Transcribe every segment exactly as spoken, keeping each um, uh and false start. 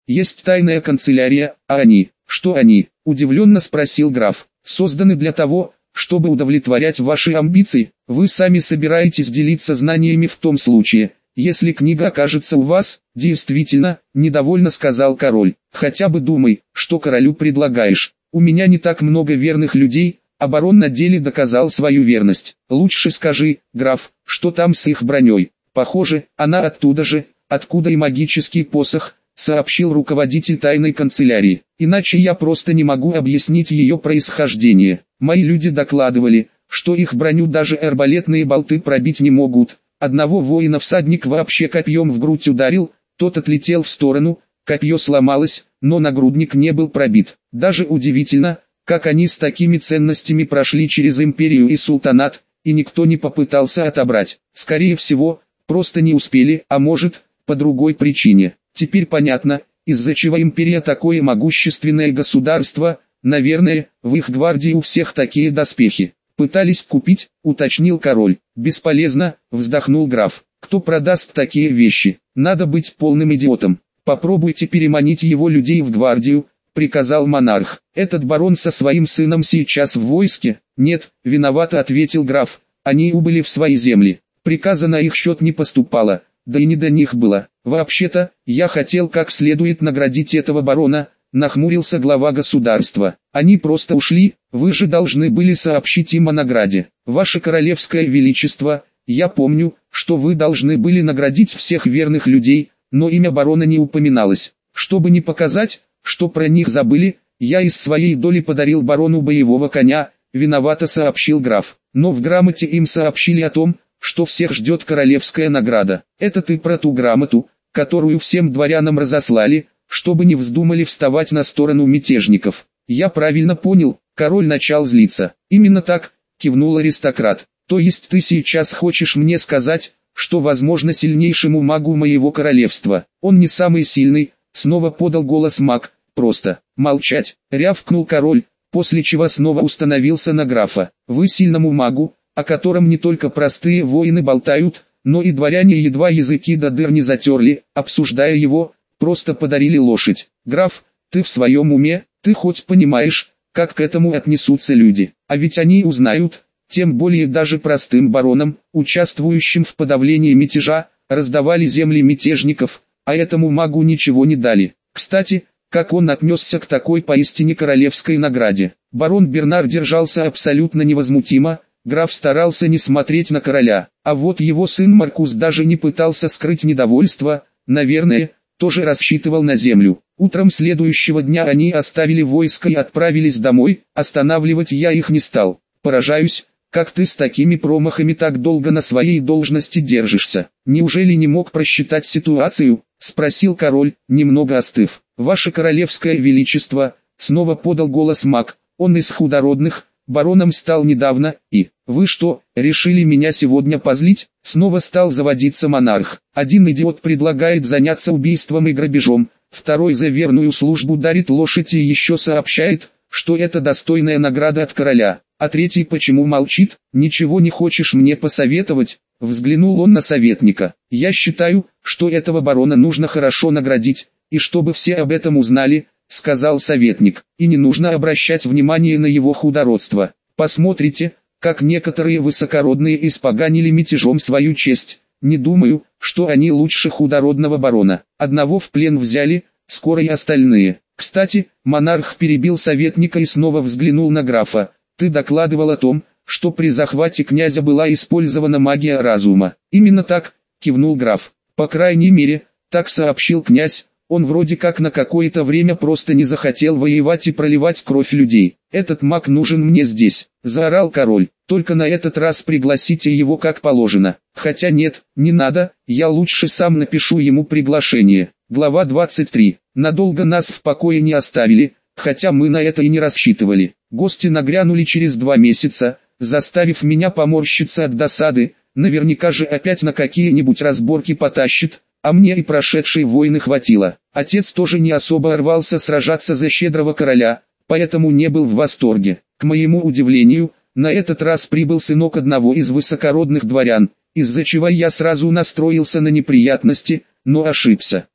Есть тайная канцелярия, а они, что они, удивленно спросил граф, созданы для того, чтобы удовлетворять ваши амбиции. Вы сами собираетесь делиться знаниями в том случае, если книга окажется у вас. Действительно, недовольно сказал король, хотя бы думай, что королю предлагаешь. У меня не так много верных людей, а барон на деле доказал свою верность. Лучше скажи, граф, что там с их броней? Похоже, она оттуда же, откуда и магический посох, сообщил руководитель тайной канцелярии. Иначе я просто не могу объяснить ее происхождение. Мои люди докладывали, что их броню даже арбалетные болты пробить не могут. Одного воина всадник вообще копьем в грудь ударил, тот отлетел в сторону, копье сломалось, но нагрудник не был пробит. Даже удивительно, как они с такими ценностями прошли через империю и султанат, и никто не попытался отобрать. Скорее всего, просто не успели, а может, по другой причине. Теперь понятно, из-за чего империя такое могущественное государство. Наверное, в их гвардии у всех такие доспехи. Пытались купить, уточнил король. Бесполезно, вздохнул граф. Кто продаст такие вещи? Надо быть полным идиотом. Попробуйте переманить его людей в гвардию, приказал монарх. Этот барон со своим сыном сейчас в войске? Нет, виновато ответил граф. Они убыли в свои земли. Приказа на их счет не поступало, да и не до них было. Вообще-то, я хотел как следует наградить этого барона, нахмурился глава государства. Они просто ушли, вы же должны были сообщить им о награде. Ваше королевское величество, я помню, что вы должны были наградить всех верных людей, но имя барона не упоминалось. Чтобы не показать, что про них забыли, я из своей доли подарил барону боевого коня, виновато сообщил граф. Но в грамоте им сообщили о том, что всех ждет королевская награда. Это ты про ту грамоту, которую всем дворянам разослали, чтобы не вздумали вставать на сторону мятежников. Я правильно понял, король начал злиться. Именно так, кивнул аристократ. То есть ты сейчас хочешь мне сказать, что возможно сильнейшему магу моего королевства? Он не самый сильный, снова подал голос маг. Просто молчать, рявкнул король, после чего снова установился на графа. Вы сильному магу, о котором не только простые воины болтают, но и дворяне едва языки до дыр не затерли, обсуждая его, просто подарили лошадь. Граф, ты в своем уме? Ты хоть понимаешь, как к этому отнесутся люди? А ведь они узнают, тем более даже простым баронам, участвующим в подавлении мятежа, раздавали земли мятежников, а этому магу ничего не дали. Кстати, как он отнесся к такой поистине королевской награде? Барон Бернар держался абсолютно невозмутимо, граф старался не смотреть на короля, а вот его сын Маркус даже не пытался скрыть недовольство, наверное, тоже рассчитывал на землю. Утром следующего дня они оставили войско и отправились домой, останавливать я их не стал. Поражаюсь, как ты с такими промахами так долго на своей должности держишься. Неужели не мог просчитать ситуацию? Спросил король, немного остыв. Ваше королевское величество, снова подал голос маг, он из худородных, бароном стал недавно, и, вы что, решили меня сегодня позлить? Снова стал заводиться монарх. Один идиот предлагает заняться убийством и грабежом, второй за верную службу дарит лошадь и еще сообщает, что это достойная награда от короля. А третий почему молчит? Ничего не хочешь мне посоветовать? Взглянул он на советника. Я считаю, что этого барона нужно хорошо наградить, и чтобы все об этом узнали, сказал советник, и не нужно обращать внимание на его худородство. Посмотрите, как некоторые высокородные испоганили мятежом свою честь. Не думаю, что они лучше худородного барона. Одного в плен взяли, скоро и остальные. Кстати, монарх перебил советника и снова взглянул на графа. Ты докладывал о том, что при захвате князя была использована магия разума. Именно так, кивнул граф. По крайней мере, так сообщил князь. Он вроде как на какое-то время просто не захотел воевать и проливать кровь людей. Этот маг нужен мне здесь, заорал король. Только на этот раз пригласите его как положено. Хотя нет, не надо, я лучше сам напишу ему приглашение. Глава двадцать три. Надолго нас в покое не оставили, хотя мы на это и не рассчитывали. Гости нагрянули через два месяца, заставив меня поморщиться от досады. Наверняка же опять на какие-нибудь разборки потащит. А мне и прошедшей войны хватило. Отец тоже не особо рвался сражаться за щедрого короля, поэтому не был в восторге. К моему удивлению, на этот раз прибыл сынок одного из высокородных дворян, из-за чего я сразу настроился на неприятности, но ошибся.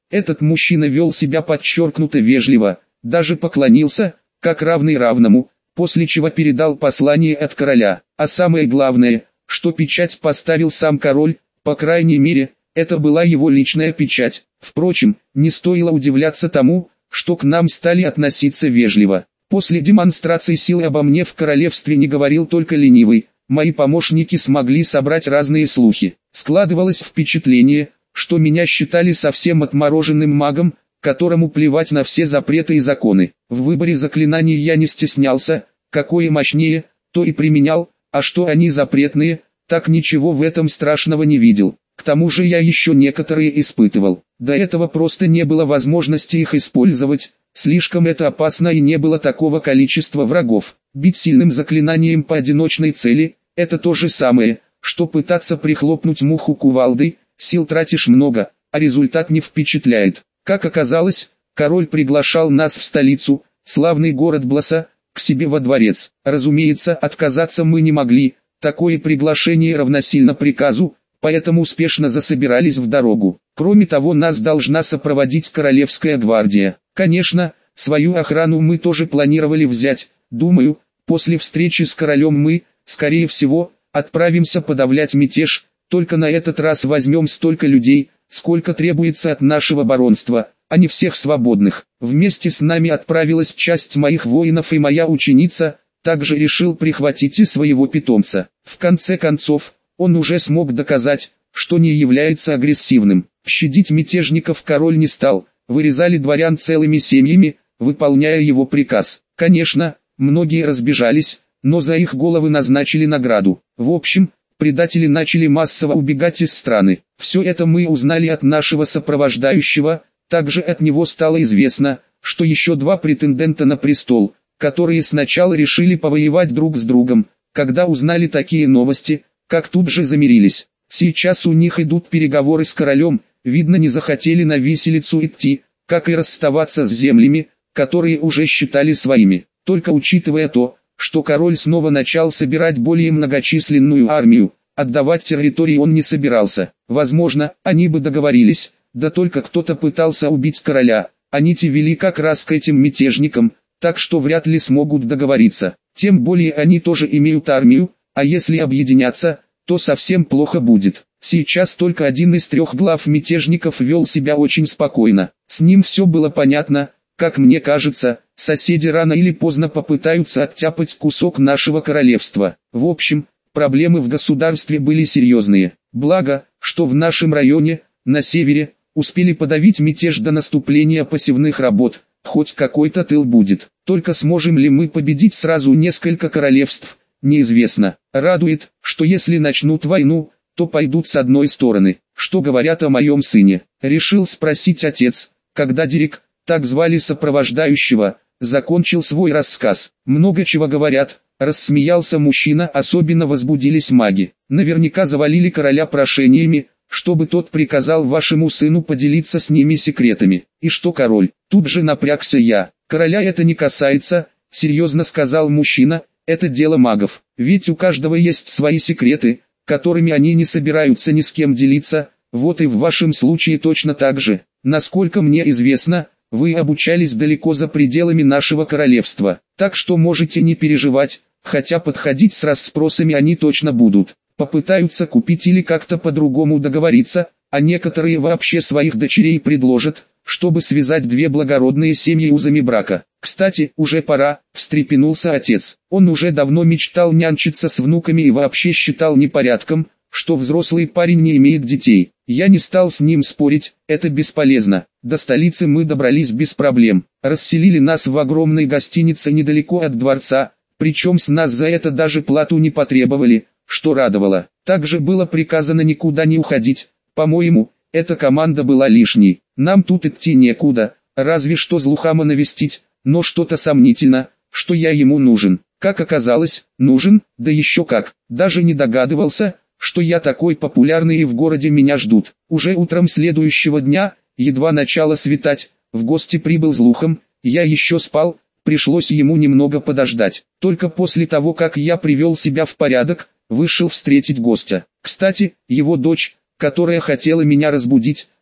Этот мужчина вел себя подчеркнуто вежливо, даже поклонился, как равный равному, после чего передал послание от короля. А самое главное, что печать поставил сам король, по крайней мере, это была его личная печать. Впрочем, не стоило удивляться тому, что к нам стали относиться вежливо. После демонстрации силы обо мне в королевстве не говорил только ленивый. Мои помощники смогли собрать разные слухи. Складывалось впечатление, что меня считали совсем отмороженным магом, которому плевать на все запреты и законы. В выборе заклинаний я не стеснялся, какое мощнее, то и применял, а что они запретные, так ничего в этом страшного не видел. К тому же я еще некоторые испытывал. До этого просто не было возможности их использовать, слишком это опасно и не было такого количества врагов. Бить сильным заклинанием по одиночной цели – это то же самое, что пытаться прихлопнуть муху кувалдой, сил тратишь много, а результат не впечатляет. Как оказалось, король приглашал нас в столицу, славный город Бласа, к себе во дворец. Разумеется, отказаться мы не могли, такое приглашение равносильно приказу, поэтому успешно засобирались в дорогу. Кроме того, нас должна сопроводить королевская гвардия. Конечно, свою охрану мы тоже планировали взять. Думаю, после встречи с королем мы, скорее всего, отправимся подавлять мятеж, только на этот раз возьмем столько людей, сколько требуется от нашего баронства, а не всех свободных. Вместе с нами отправилась часть моих воинов и моя ученица, также решил прихватить и своего питомца. В конце концов, он уже смог доказать, что не является агрессивным. Щадить мятежников король не стал, вырезали дворян целыми семьями, выполняя его приказ. Конечно, многие разбежались, но за их головы назначили награду. В общем, предатели начали массово убегать из страны. Все это мы узнали от нашего сопровождающего, также от него стало известно, что еще два претендента на престол, которые сначала решили повоевать друг с другом, когда узнали такие новости, как тут же замирились. Сейчас у них идут переговоры с королем, видно не захотели на виселицу идти, как и расставаться с землями, которые уже считали своими. Только учитывая то, что король снова начал собирать более многочисленную армию, отдавать территории он не собирался. Возможно, они бы договорились, да только кто-то пытался убить короля, а нити вели как раз к этим мятежникам, так что вряд ли смогут договориться. Тем более они тоже имеют армию, а если объединяться, то совсем плохо будет. Сейчас только один из трех глав мятежников вел себя очень спокойно. С ним все было понятно, как мне кажется, соседи рано или поздно попытаются оттяпать кусок нашего королевства. В общем, проблемы в государстве были серьезные. Благо, что в нашем районе, на севере, успели подавить мятеж до наступления посевных работ, хоть какой-то тыл будет. Только сможем ли мы победить сразу несколько королевств, неизвестно. Радует, что если начнут войну, то пойдут с одной стороны. Что говорят о моем сыне? Решил спросить отец, когда Дерек, так звали сопровождающего, закончил свой рассказ. Много чего говорят, рассмеялся мужчина, особенно возбудились маги. Наверняка завалили короля прошениями, чтобы тот приказал вашему сыну поделиться с ними секретами. И что король? Тут же напрягся я. Короля это не касается, серьезно сказал мужчина, это дело магов. Ведь у каждого есть свои секреты, которыми они не собираются ни с кем делиться, вот и в вашем случае точно так же. Насколько мне известно, вы обучались далеко за пределами нашего королевства, так что можете не переживать, хотя подходить с расспросами они точно будут. Попытаются купить или как-то по-другому договориться, а некоторые вообще своих дочерей предложат, чтобы связать две благородные семьи узами брака. Кстати, уже пора, встрепенулся отец. Он уже давно мечтал нянчиться с внуками и вообще считал непорядком, что взрослый парень не имеет детей. Я не стал с ним спорить, это бесполезно. До столицы мы добрались без проблем. Расселили нас в огромной гостинице недалеко от дворца, причем с нас за это даже плату не потребовали, что радовало. Также было приказано никуда не уходить. По-моему, эта команда была лишней. Нам тут идти некуда, разве что Злухама навестить, но что-то сомнительно, что я ему нужен. Как оказалось, нужен, да еще как. Даже не догадывался, что я такой популярный и в городе меня ждут. Уже утром следующего дня, едва начало светать, в гости прибыл Злухам, я еще спал, пришлось ему немного подождать. Только после того, как я привел себя в порядок, вышел встретить гостя. Кстати, его дочь, которая хотела меня разбудить,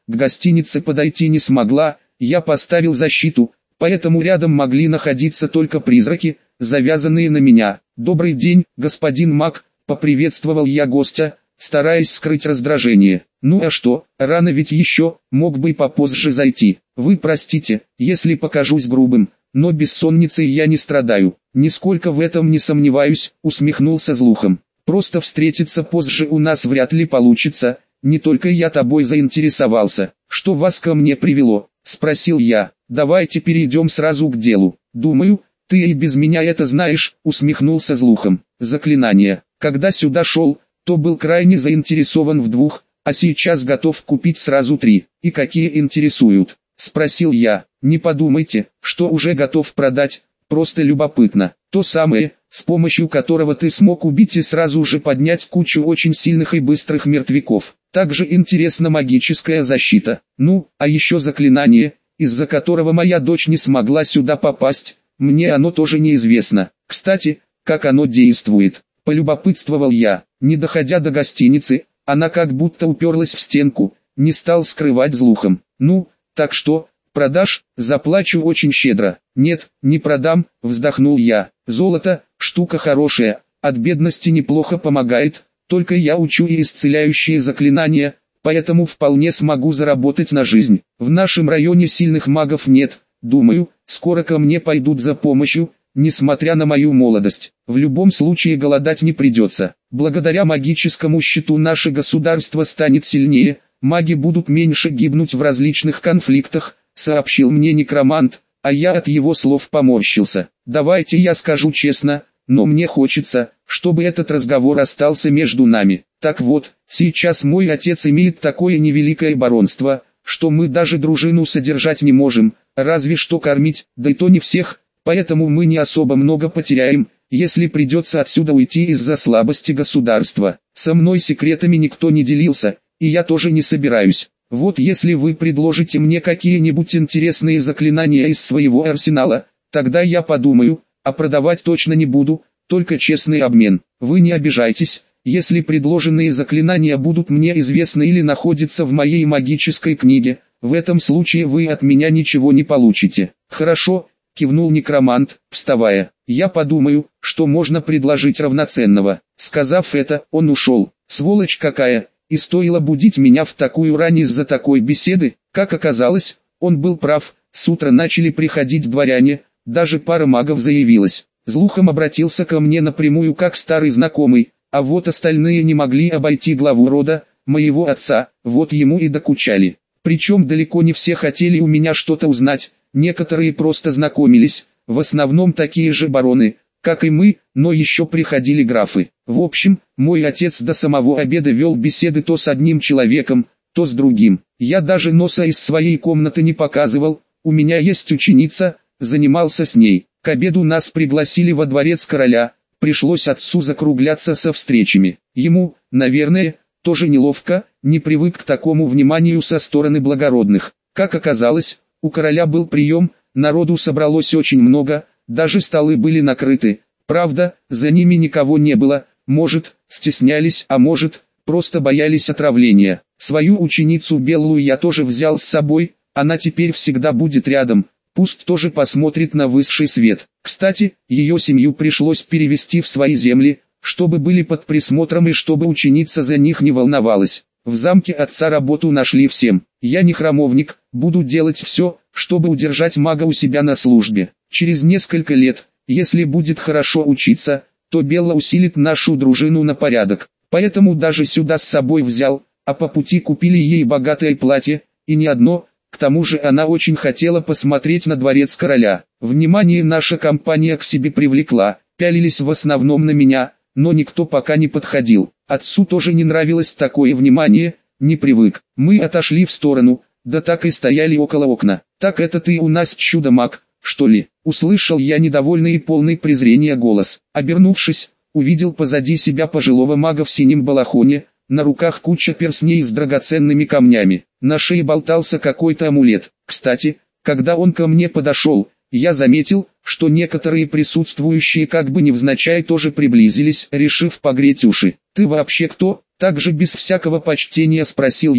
к гостинице подойти не смогла, я поставил защиту, поэтому рядом могли находиться только призраки, завязанные на меня. «Добрый день, господин маг», — поприветствовал я гостя, стараясь скрыть раздражение. «Ну а что, рано ведь еще, мог бы и попозже зайти. Вы простите, если покажусь грубым, но бессонницей я не страдаю». «Нисколько в этом не сомневаюсь», — усмехнулся Злухом. «Просто встретиться позже у нас вряд ли получится, не только я тобой заинтересовался». «Что вас ко мне привело?» — спросил я. «Давайте перейдем сразу к делу. Думаю, ты и без меня это знаешь», — усмехнулся Злухом. «Заклинание. Когда сюда шел, то был крайне заинтересован в двух, а сейчас готов купить сразу три. И какие интересуют?» — спросил я. «Не подумайте, что уже готов продать, просто любопытно. То самое, с помощью которого ты смог убить и сразу же поднять кучу очень сильных и быстрых мертвяков. Также интересна магическая защита. Ну, а еще заклинание, из-за которого моя дочь не смогла сюда попасть, мне оно тоже неизвестно. Кстати, как оно действует?» — полюбопытствовал я. Не доходя до гостиницы, она как будто уперлась в стенку, не стал скрывать Злухом. «Ну, так что, продашь? Заплачу очень щедро». «Нет, не продам», — вздохнул я. «Золото, штука хорошая, от бедности неплохо помогает, только я учу и исцеляющие заклинания, поэтому вполне смогу заработать на жизнь. В нашем районе сильных магов нет, думаю, скоро ко мне пойдут за помощью, несмотря на мою молодость. В любом случае голодать не придется. Благодаря магическому щиту наше государство станет сильнее, маги будут меньше гибнуть в различных конфликтах», — сообщил мне некромант, а я от его слов поморщился. «Давайте я скажу честно, но мне хочется, чтобы этот разговор остался между нами. Так вот, сейчас мой отец имеет такое невеликое баронство, что мы даже дружину содержать не можем, разве что кормить, да и то не всех, поэтому мы не особо много потеряем, если придется отсюда уйти из-за слабости государства. Со мной секретами никто не делился, и я тоже не собираюсь. Вот если вы предложите мне какие-нибудь интересные заклинания из своего арсенала, тогда я подумаю, а продавать точно не буду, только честный обмен. Вы не обижайтесь, если предложенные заклинания будут мне известны или находятся в моей магической книге, в этом случае вы от меня ничего не получите». «Хорошо», — кивнул некромант, вставая. «Я подумаю, что можно предложить равноценного». Сказав это, он ушел. Сволочь какая, и стоило будить меня в такую рань из-за такой беседы. Как оказалось, он был прав, с утра начали приходить дворяне, даже пара магов заявилась. Злухом обратился ко мне напрямую как старый знакомый, а вот остальные не могли обойти главу рода, моего отца, вот ему и докучали. Причем далеко не все хотели у меня что-то узнать, некоторые просто знакомились, в основном такие же бароны, как и мы, но еще приходили графы. В общем, мой отец до самого обеда вел беседы то с одним человеком, то с другим. Я даже носа из своей комнаты не показывал, у меня есть ученица, занимался с ней. К обеду нас пригласили во дворец короля, пришлось отцу закругляться со встречами. Ему, наверное, тоже неловко, не привык к такому вниманию со стороны благородных. Как оказалось, у короля был прием, народу собралось очень много, даже столы были накрыты. Правда, за ними никого не было, может, стеснялись, а может, просто боялись отравления. Свою ученицу Беллу я тоже взял с собой, она теперь всегда будет рядом. Пусть тоже посмотрит на высший свет. Кстати, ее семью пришлось перевести в свои земли, чтобы были под присмотром и чтобы ученица за них не волновалась. В замке отца работу нашли всем. Я не храмовник, буду делать все, чтобы удержать мага у себя на службе. Через несколько лет, если будет хорошо учиться, то Белла усилит нашу дружину на порядок. Поэтому даже сюда с собой взял, а по пути купили ей богатое платье, и не одно. К тому же она очень хотела посмотреть на дворец короля. Внимание наша компания к себе привлекла, пялились в основном на меня, но никто пока не подходил. Отцу тоже не нравилось такое внимание, не привык. Мы отошли в сторону, да так и стояли около окна. «Так это ты у нас чудо-маг, что ли?» Услышал я недовольный и полный презрения голос. Обернувшись, увидел позади себя пожилого мага в синем балахоне, на руках куча перстней с драгоценными камнями. На шее болтался какой-то амулет. Кстати, когда он ко мне подошел, я заметил, что некоторые присутствующие как бы невзначай тоже приблизились, решив погреть уши. «Ты вообще кто?» — также без всякого почтения спросил я,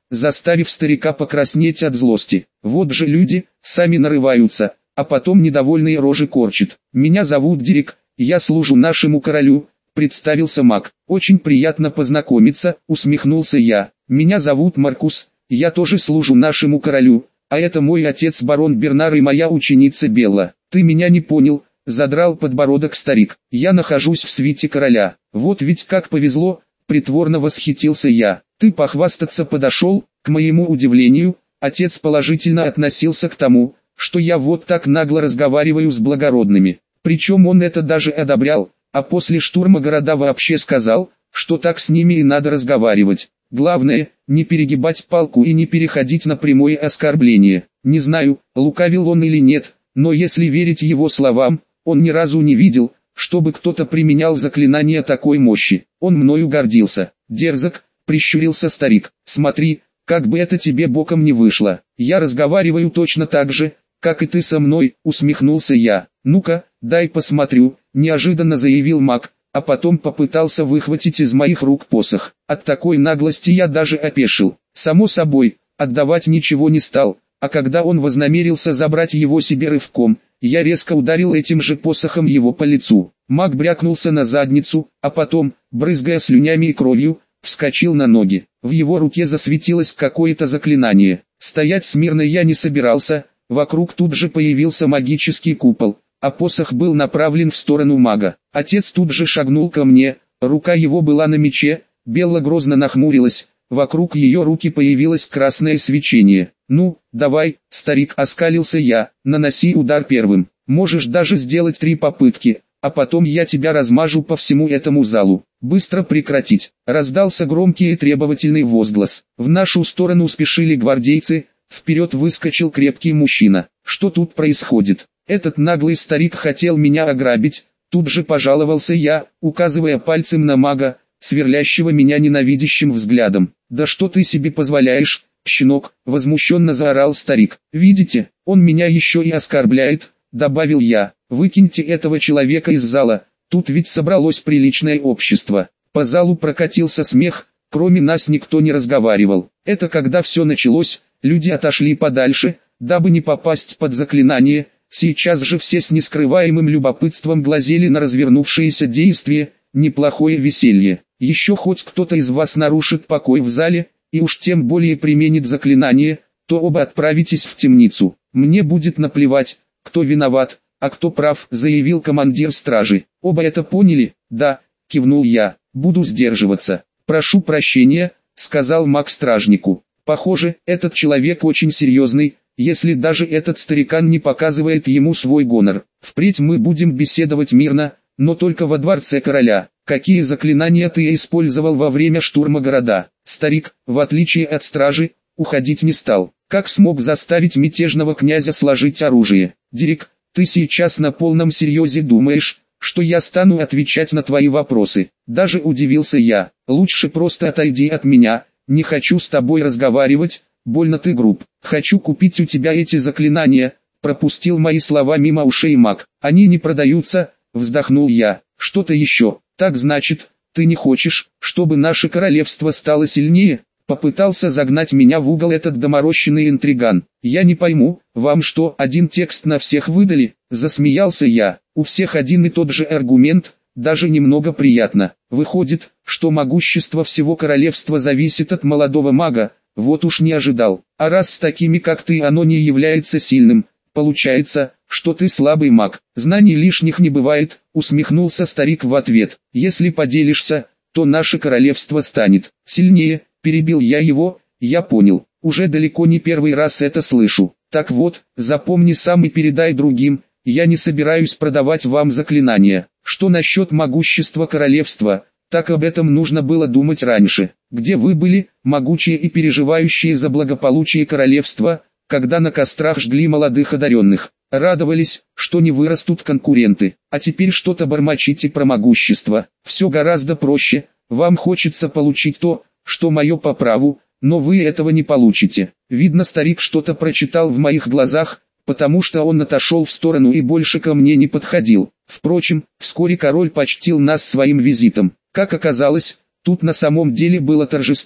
заставив старика покраснеть от злости. Вот же люди, сами нарываются, а потом недовольные рожи корчат. «Меня зовут Дирик, я служу нашему королю», — представился маг. «Очень приятно познакомиться», — усмехнулся я. «Меня зовут Маркус, я тоже служу нашему королю, а это мой отец барон Бернар и моя ученица Белла». «Ты меня не понял», — задрал подбородок старик. «Я нахожусь в свите короля». «Вот ведь как повезло», — притворно восхитился я. «Ты похвастаться подошел?» К моему удивлению, отец положительно относился к тому, что я вот так нагло разговариваю с благородными. Причем он это даже одобрял, а после штурма города вообще сказал, что так с ними и надо разговаривать. Главное, не перегибать палку и не переходить на прямое оскорбление. Не знаю, лукавил он или нет, но если верить его словам, он ни разу не видел, чтобы кто-то применял заклинание такой мощи. Он мною гордился. «Дерзок», — прищурился старик, — «смотри, как бы это тебе боком не вышло. Я разговариваю точно так же, как и ты со мной», — усмехнулся я. «Ну-ка, дай посмотрю», — неожиданно заявил маг, а потом попытался выхватить из моих рук посох. От такой наглости я даже опешил. Само собой, отдавать ничего не стал, а когда он вознамерился забрать его себе рывком, я резко ударил этим же посохом его по лицу. Маг брякнулся на задницу, а потом, брызгая слюнями и кровью, вскочил на ноги. В его руке засветилось какое-то заклинание. Стоять смирно я не собирался, вокруг тут же появился магический купол, а посох был направлен в сторону мага. Отец тут же шагнул ко мне, рука его была на мече, Белла грозно нахмурилась, вокруг ее руки появилось красное свечение. «Ну, давай», — старик, оскалился я, — «наноси удар первым. Можешь даже сделать три попытки, а потом я тебя размажу по всему этому залу». «Быстро прекратить!» — раздался громкий и требовательный возглас. В нашу сторону спешили гвардейцы, вперед выскочил крепкий мужчина. «Что тут происходит? Этот наглый старик хотел меня ограбить», — тут же пожаловался я, указывая пальцем на мага, сверлящего меня ненавидящим взглядом. «Да что ты себе позволяешь, щенок?» — возмущенно заорал старик. «Видите, он меня еще и оскорбляет», — добавил я. «Выкиньте этого человека из зала, тут ведь собралось приличное общество». По залу прокатился смех, кроме нас никто не разговаривал. Это когда все началось, люди отошли подальше, дабы не попасть под заклинание. Сейчас же все с нескрываемым любопытством глазели на развернувшееся действие. Неплохое веселье. Еще хоть кто-то из вас нарушит покой в зале, и уж тем более применит заклинание, то оба отправитесь в темницу. Мне будет наплевать, кто виноват, а кто прав, заявил командир стражи. Оба это поняли? Да, кивнул я. Буду сдерживаться. Прошу прощения, сказал маг стражнику. Похоже, этот человек очень серьезный, если даже этот старикан не показывает ему свой гонор. Впредь мы будем беседовать мирно, но только во дворце короля. Какие заклинания ты использовал во время штурма города? Старик, в отличие от стражи, уходить не стал. Как смог заставить мятежного князя сложить оружие? Дирик, ты сейчас на полном серьезе думаешь, что я стану отвечать на твои вопросы? Даже удивился я. Лучше просто отойди от меня, не хочу с тобой разговаривать, больно ты груб. Хочу купить у тебя эти заклинания, пропустил мои слова мимо ушей маг. Они не продаются, вздохнул я. Что-то еще? Так значит, ты не хочешь, чтобы наше королевство стало сильнее? Попытался загнать меня в угол этот доморощенный интриган. Я не пойму, вам что, один текст на всех выдали? Засмеялся я. У всех один и тот же аргумент, даже немного приятно. Выходит, что могущество всего королевства зависит от молодого мага, вот уж не ожидал. А раз с такими как ты оно не является сильным, получается, что ты слабый маг. Знаний лишних не бывает, усмехнулся старик в ответ. Если поделишься, то наше королевство станет сильнее. Перебил я его, я понял, уже далеко не первый раз это слышу. Так вот, запомни сам и передай другим, я не собираюсь продавать вам заклинания. Что насчет могущества королевства, так об этом нужно было думать раньше. Где вы были, могучие и переживающие за благополучие королевства, когда на кострах жгли молодых одаренных? Радовались, что не вырастут конкуренты, а теперь что-то бормочите про могущество. Все гораздо проще, вам хочется получить то, что мое по праву, но вы этого не получите. Видно, старик что-то прочитал в моих глазах, потому что он отошел в сторону и больше ко мне не подходил. Впрочем, вскоре король почтил нас своим визитом. Как оказалось, тут на самом деле было торжество,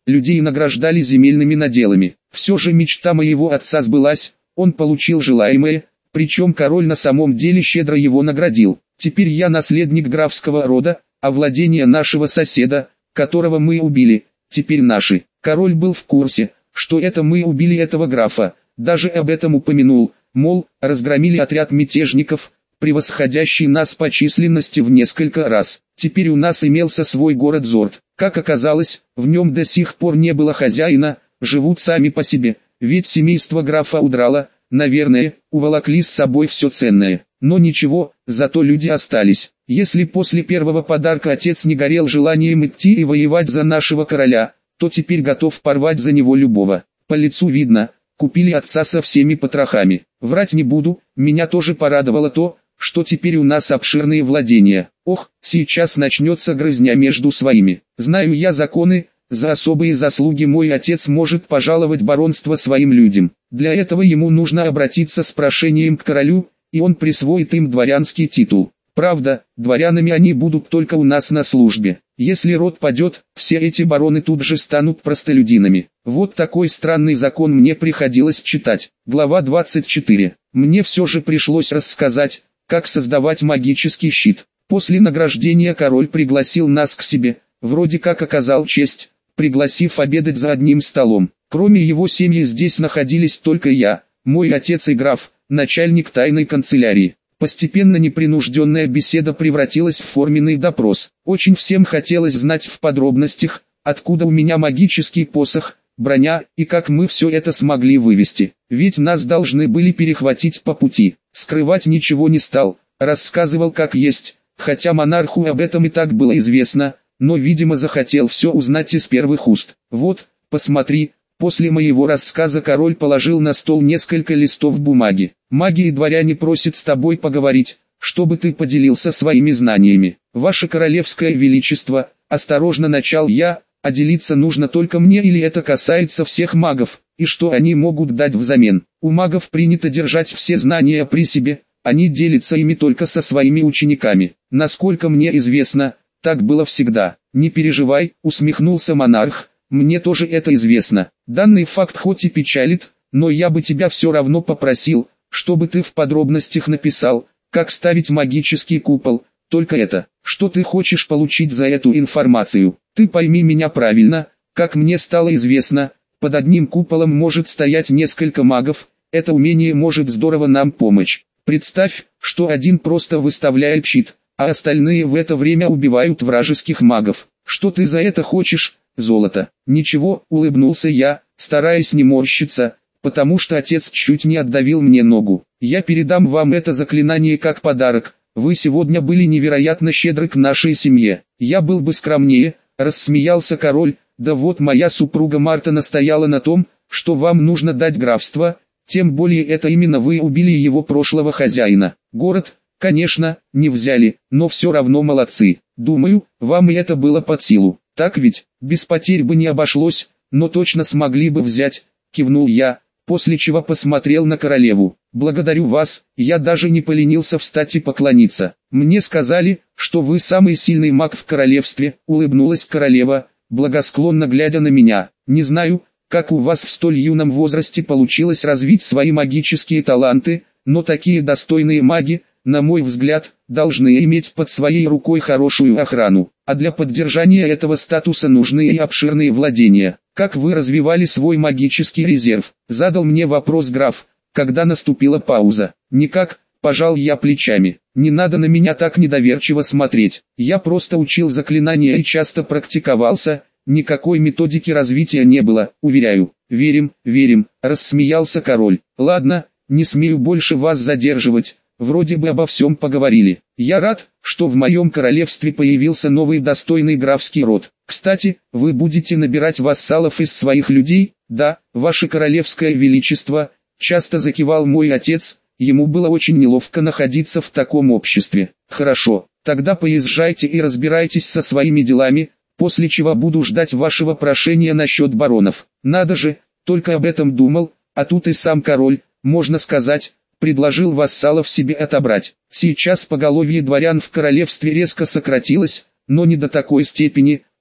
людей награждали земельными наделами. Все же мечта моего отца сбылась, он получил желаемое, причем король на самом деле щедро его наградил. Теперь я наследник графского рода, а владения нашего соседа, которого мы убили, теперь наши. Король был в курсе, что это мы убили этого графа, даже об этом упомянул, мол, разгромили отряд мятежников, превосходящий нас по численности в несколько раз. Теперь у нас имелся свой город Зорд. Как оказалось, в нем до сих пор не было хозяина, живут сами по себе, ведь семейство графа удрало, наверное, уволокли с собой все ценное. Но ничего, зато люди остались. Если после первого подарка отец не горел желанием идти и воевать за нашего короля, то теперь готов порвать за него любого. По лицу видно, купили отца со всеми потрохами. Врать не буду, меня тоже порадовало то, что теперь у нас обширные владения. Ох, сейчас начнется грызня между своими. Знаю я законы, за особые заслуги мой отец может пожаловать баронство своим людям. Для этого ему нужно обратиться с прошением к королю, и он присвоит им дворянский титул. Правда, дворянами они будут только у нас на службе. Если род падет, все эти бароны тут же станут простолюдинами. Вот такой странный закон мне приходилось читать. Глава двадцать четыре. Мне все же пришлось рассказать, как создавать магический щит. После награждения король пригласил нас к себе, вроде как оказал честь, пригласив обедать за одним столом. Кроме его семьи здесь находились только я, мой отец и граф, начальник тайной канцелярии. Постепенно непринужденная беседа превратилась в форменный допрос. Очень всем хотелось знать в подробностях, откуда у меня магический посох, броня, и как мы все это смогли вывести. Ведь нас должны были перехватить по пути. Скрывать ничего не стал, рассказывал как есть, хотя монарху об этом и так было известно, но видимо захотел все узнать из первых уст. Вот, посмотри. После моего рассказа король положил на стол несколько листов бумаги. Маги и дворяне просят с тобой поговорить, чтобы ты поделился своими знаниями. Ваше королевское величество, осторожно начал я, а делиться нужно только мне или это касается всех магов, и что они могут дать взамен. У магов принято держать все знания при себе, они делятся ими только со своими учениками. Насколько мне известно, так было всегда. Не переживай, усмехнулся монарх. Мне тоже это известно. Данный факт хоть и печалит, но я бы тебя все равно попросил, чтобы ты в подробностях написал, как ставить магический купол. Только это, что ты хочешь получить за эту информацию. Ты пойми меня правильно, как мне стало известно, под одним куполом может стоять несколько магов, это умение может здорово нам помочь. Представь, что один просто выставляет щит, а остальные в это время убивают вражеских магов. Что ты за это хочешь? Золото. Ничего, улыбнулся я, стараясь не морщиться, потому что отец чуть не отдавил мне ногу. Я передам вам это заклинание как подарок. Вы сегодня были невероятно щедры к нашей семье. Я был бы скромнее, рассмеялся король. Да вот моя супруга Марта настояла на том, что вам нужно дать графство, тем более это именно вы убили его прошлого хозяина. Город, конечно, не взяли, но все равно молодцы. Думаю, вам и это было под силу. Так ведь, без потерь бы не обошлось, но точно смогли бы взять, кивнул я, после чего посмотрел на королеву. Благодарю вас, я даже не поленился встать и поклониться. Мне сказали, что вы самый сильный маг в королевстве, улыбнулась королева, благосклонно глядя на меня. Не знаю, как у вас в столь юном возрасте получилось развить свои магические таланты, но такие достойные маги, на мой взгляд, должны иметь под своей рукой хорошую охрану, а для поддержания этого статуса нужны и обширные владения. Как вы развивали свой магический резерв? Задал мне вопрос граф, когда наступила пауза. Никак, пожал я плечами. Не надо на меня так недоверчиво смотреть. Я просто учил заклинания и часто практиковался, никакой методики развития не было, уверяю. Верим, верим, рассмеялся король. Ладно, не смею больше вас задерживать. Вроде бы обо всем поговорили. Я рад, что в моем королевстве появился новый достойный графский род. Кстати, вы будете набирать вассалов из своих людей? Да, ваше королевское величество, часто закивал мой отец, ему было очень неловко находиться в таком обществе. Хорошо, тогда поезжайте и разбирайтесь со своими делами, после чего буду ждать вашего прошения насчет баронов. Надо же, только об этом думал, а тут и сам король, можно сказать, предложил вассалов себе отобрать. Сейчас поголовье дворян в королевстве резко сократилось, но не до такой степени,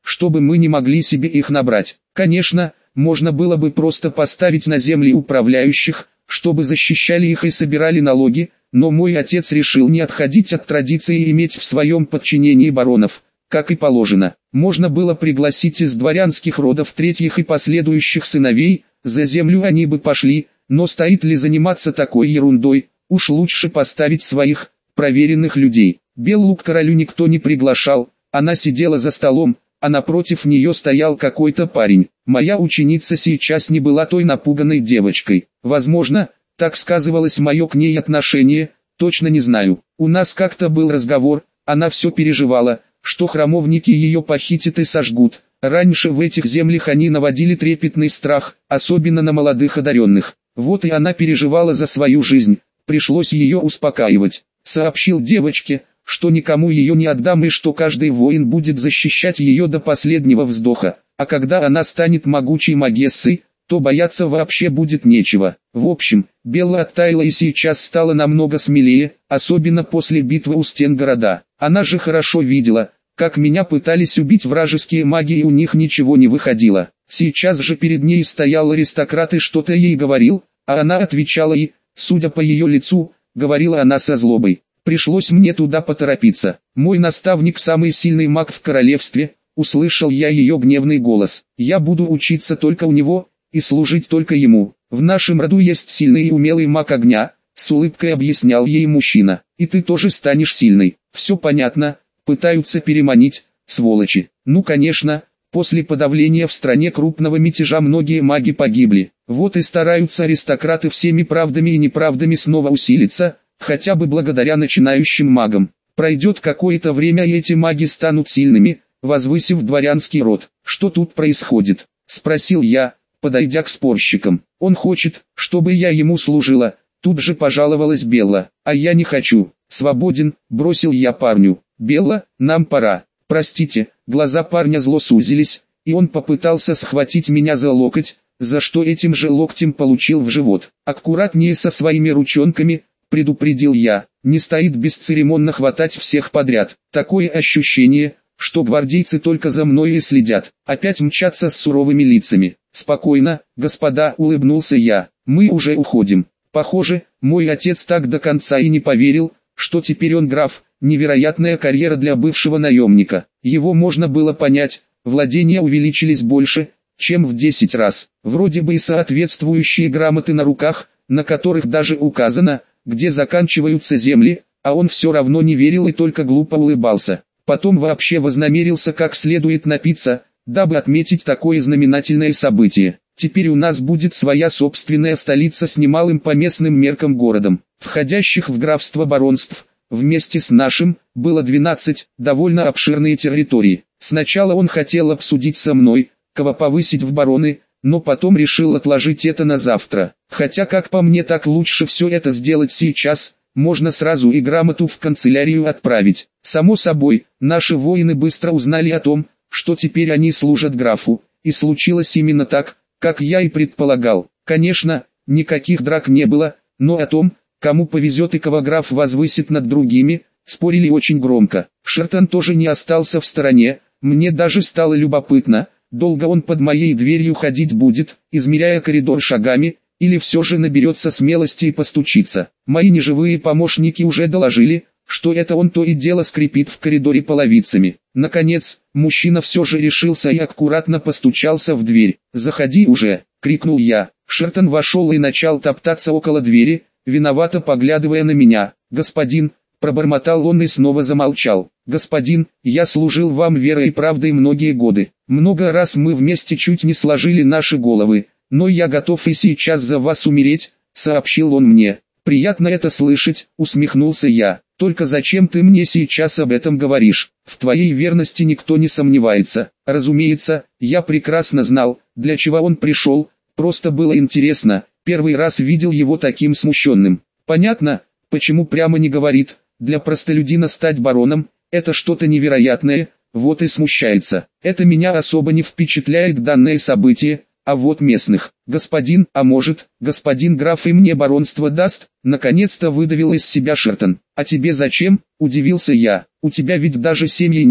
чтобы мы не могли себе их набрать. Конечно, можно было бы просто поставить на земли управляющих, чтобы защищали их и собирали налоги, но мой отец решил не отходить от традиции и иметь в своем подчинении баронов, как и положено. Можно было пригласить из дворянских родов третьих и последующих сыновей, за землю они бы пошли, но стоит ли заниматься такой ерундой, уж лучше поставить своих, проверенных людей. Беллу к королю никто не приглашал, она сидела за столом, а напротив нее стоял какой-то парень. Моя ученица сейчас не была той напуганной девочкой. Возможно, так сказывалось мое к ней отношение, точно не знаю. У нас как-то был разговор, она все переживала, что храмовники ее похитят и сожгут. Раньше в этих землях они наводили трепетный страх, особенно на молодых одаренных. Вот и она переживала за свою жизнь, пришлось ее успокаивать. Сообщил девочке, что никому ее не отдам и что каждый воин будет защищать ее до последнего вздоха, а когда она станет могучей магессой, то бояться вообще будет нечего. В общем, Белла оттаяла и сейчас стала намного смелее, особенно после битвы у стен города. Она же хорошо видела, как меня пытались убить вражеские маги и у них ничего не выходило. Сейчас же перед ней стоял аристократ и что-то ей говорил, а она отвечала и, судя по ее лицу, говорила она со злобой. Пришлось мне туда поторопиться. Мой наставник самый сильный маг в королевстве, услышал я ее гневный голос. Я буду учиться только у него, и служить только ему. В нашем роду есть сильный и умелый маг огня, с улыбкой объяснял ей мужчина. И ты тоже станешь сильной. Все понятно, пытаются переманить, сволочи. Ну конечно, после подавления в стране крупного мятежа многие маги погибли. Вот и стараются аристократы всеми правдами и неправдами снова усилиться, хотя бы благодаря начинающим магам. Пройдет какое-то время и эти маги станут сильными, возвысив дворянский род. Что тут происходит? Спросил я, подойдя к спорщикам. Он хочет, чтобы я ему служила. Тут же пожаловалась Белла. А я не хочу. Свободен, бросил я парню. Белла, нам пора. Простите, глаза парня зло сузились, и он попытался схватить меня за локоть, за что этим же локтем получил в живот. Аккуратнее со своими ручонками, предупредил я, не стоит бесцеремонно хватать всех подряд. Такое ощущение, что гвардейцы только за мной и следят. Опять мчатся с суровыми лицами. Спокойно, господа, улыбнулся я, мы уже уходим. Похоже, мой отец так до конца и не поверил, что теперь он граф. Невероятная карьера для бывшего наемника. Его можно было понять, владения увеличились больше, чем в десять раз. Вроде бы и соответствующие грамоты на руках, на которых даже указано, где заканчиваются земли, а он все равно не верил и только глупо улыбался. Потом вообще вознамерился как следует напиться, дабы отметить такое знаменательное событие. Теперь у нас будет своя собственная столица с немалым по местным меркам городом, входящих в графство баронств. Вместе с нашим, было двенадцать, довольно обширные территории. Сначала он хотел обсудить со мной, кого повысить в бароны, но потом решил отложить это на завтра. Хотя как по мне так лучше все это сделать сейчас, можно сразу и грамоту в канцелярию отправить. Само собой, наши воины быстро узнали о том, что теперь они служат графу, и случилось именно так, как я и предполагал. Конечно, никаких драк не было, но о том, кому повезет и кого граф возвысит над другими, спорили очень громко. Шертон тоже не остался в стороне, мне даже стало любопытно, долго он под моей дверью ходить будет, измеряя коридор шагами, или все же наберется смелости и постучится. Мои неживые помощники уже доложили, что это он то и дело скрипит в коридоре половицами. Наконец, мужчина все же решился и аккуратно постучался в дверь. «Заходи уже!» — крикнул я. Шертон вошел и начал топтаться около двери, виновато поглядывая на меня. «Господин», — пробормотал он и снова замолчал. «Господин, я служил вам верой и правдой многие годы. Много раз мы вместе чуть не сложили наши головы, но я готов и сейчас за вас умереть», — сообщил он мне. «Приятно это слышать», — усмехнулся я. «Только зачем ты мне сейчас об этом говоришь? В твоей верности никто не сомневается». Разумеется, я прекрасно знал, для чего он пришел, просто было интересно. Первый раз видел его таким смущенным. Понятно, почему прямо не говорит, для простолюдина стать бароном, это что-то невероятное, вот и смущается. Это меня особо не впечатляет данное событие, а вот местных. «Господин, а может, господин граф и мне баронство даст?» Наконец-то выдавил из себя Шертон. «А тебе зачем?» – удивился я. «У тебя ведь даже семьи нет», –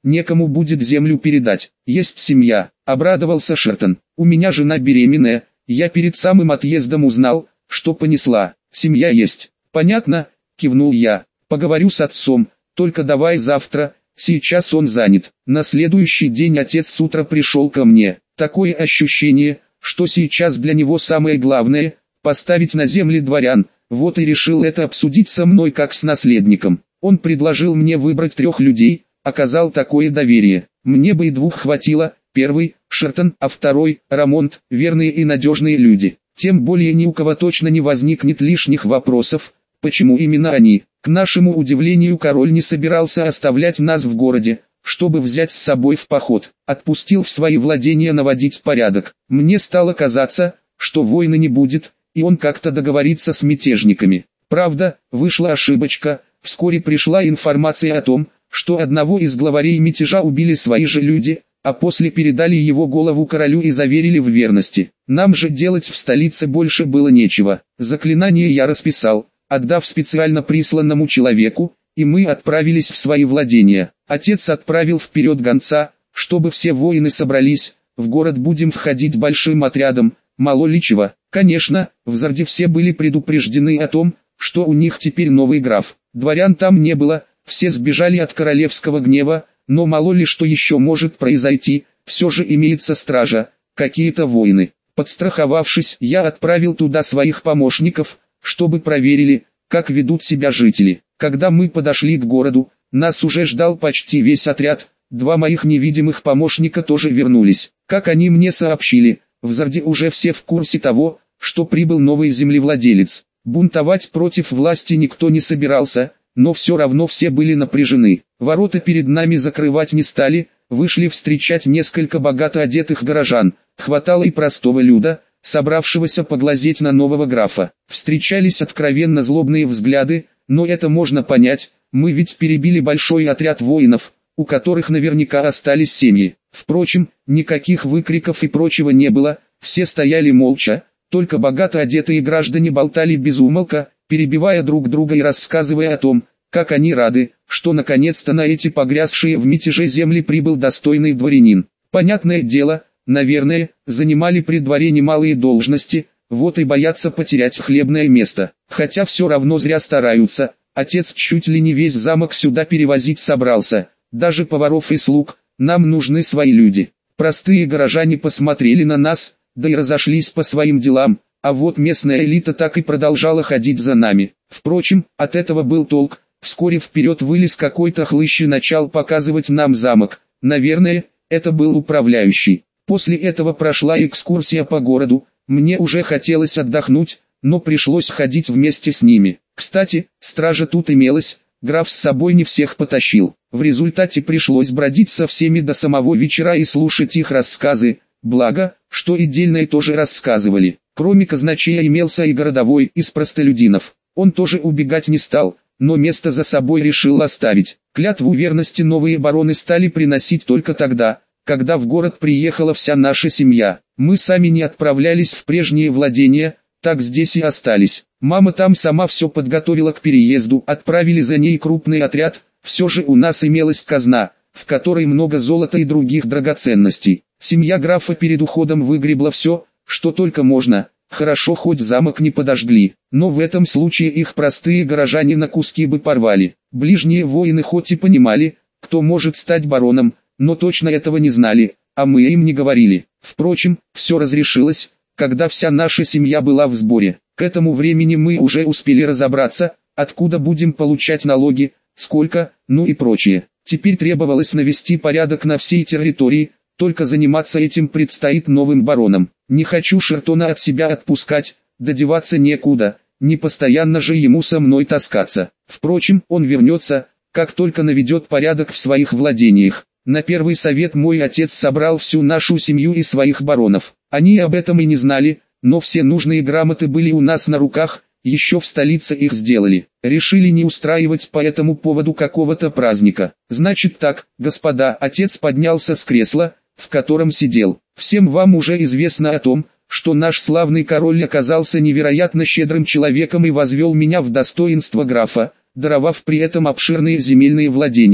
некому будет землю передать. Есть семья, обрадовался Шертон. У меня жена беременная, я перед самым отъездом узнал, что понесла. Семья есть. Понятно, кивнул я. Поговорю с отцом, только давай завтра, сейчас он занят. На следующий день отец с утра пришел ко мне. Такое ощущение, что сейчас для него самое главное – поставить на земли дворян. Вот и решил это обсудить со мной как с наследником. Он предложил мне выбрать трех людей, оказал такое доверие. Мне бы и двух хватило, первый – Шертон, а второй – Рамонт, верные и надежные люди. Тем более ни у кого точно не возникнет лишних вопросов, почему именно они. К нашему удивлению, король не собирался оставлять нас в городе, чтобы взять с собой в поход. Отпустил в свои владения наводить порядок. Мне стало казаться, что войны не будет, и он как-то договорится с мятежниками. Правда, вышла ошибочка. Вскоре пришла информация о том, что одного из главарей мятежа убили свои же люди, а после передали его голову королю и заверили в верности. Нам же делать в столице больше было нечего. Заклинание я расписал, отдав специально присланному человеку, и мы отправились в свои владения. Отец отправил вперед гонца, чтобы все воины собрались, в город будем входить большим отрядом, мало ли чего. Конечно, в Зарде все были предупреждены о том, что у них теперь новый граф. Дворян там не было, все сбежали от королевского гнева, но мало ли что еще может произойти, все же имеется стража, какие-то воины. Подстраховавшись, я отправил туда своих помощников, чтобы проверили, как ведут себя жители. Когда мы подошли к городу, нас уже ждал почти весь отряд, два моих невидимых помощника тоже вернулись. Как они мне сообщили, в Зарде уже все в курсе того, что прибыл новый землевладелец. Бунтовать против власти никто не собирался, но все равно все были напряжены. Ворота перед нами закрывать не стали, вышли встречать несколько богато одетых горожан, хватало и простого люда, собравшегося поглазеть на нового графа. Встречались откровенно злобные взгляды, но это можно понять, мы ведь перебили большой отряд воинов, у которых наверняка остались семьи. Впрочем, никаких выкриков и прочего не было, все стояли молча, только богато одетые граждане болтали без умолка, перебивая друг друга и рассказывая о том, как они рады, что наконец-то на эти погрязшие в мятеже земли прибыл достойный дворянин. Понятное дело, наверное, занимали при дворе немалые должности, вот и боятся потерять хлебное место. Хотя все равно зря стараются, отец чуть ли не весь замок сюда перевозить собрался, даже поваров и слуг, нам нужны свои люди. Простые горожане посмотрели на нас, да и разошлись по своим делам, а вот местная элита так и продолжала ходить за нами. Впрочем, от этого был толк, вскоре вперед вылез какой-то хлыщ и начал показывать нам замок, наверное, это был управляющий. После этого прошла экскурсия по городу, мне уже хотелось отдохнуть, но пришлось ходить вместе с ними. Кстати, стража тут имелась, граф с собой не всех потащил. В результате пришлось бродить со всеми до самого вечера и слушать их рассказы, благо, что и дельные тоже рассказывали. Кроме казначея имелся и городовой из простолюдинов. Он тоже убегать не стал, но место за собой решил оставить. Клятву верности новые бароны стали приносить только тогда, когда в город приехала вся наша семья. Мы сами не отправлялись в прежние владения, так здесь и остались. Мама там сама все подготовила к переезду, отправили за ней крупный отряд, все же у нас имелась казна, в которой много золота и других драгоценностей. Семья графа перед уходом выгребла все, что только можно, хорошо хоть замок не подожгли, но в этом случае их простые горожане на куски бы порвали. Ближние воины хоть и понимали, кто может стать бароном, но точно этого не знали, а мы им не говорили. Впрочем, все разрешилось, когда вся наша семья была в сборе. К этому времени мы уже успели разобраться, откуда будем получать налоги, сколько, ну и прочее. Теперь требовалось навести порядок на всей территории, только заниматься этим предстоит новым баронам. Не хочу Шертона от себя отпускать, додеваться некуда, не постоянно же ему со мной таскаться. Впрочем, он вернется, как только наведет порядок в своих владениях. На первый совет мой отец собрал всю нашу семью и своих баронов. Они об этом и не знали, но все нужные грамоты были у нас на руках, еще в столице их сделали. Решили не устраивать по этому поводу какого-то праздника. Значит так, господа, отец поднялся с кресла, в котором сидел. Всем вам уже известно о том, что наш славный король оказался невероятно щедрым человеком и возвел меня в достоинство графа, даровав при этом обширные земельные владения.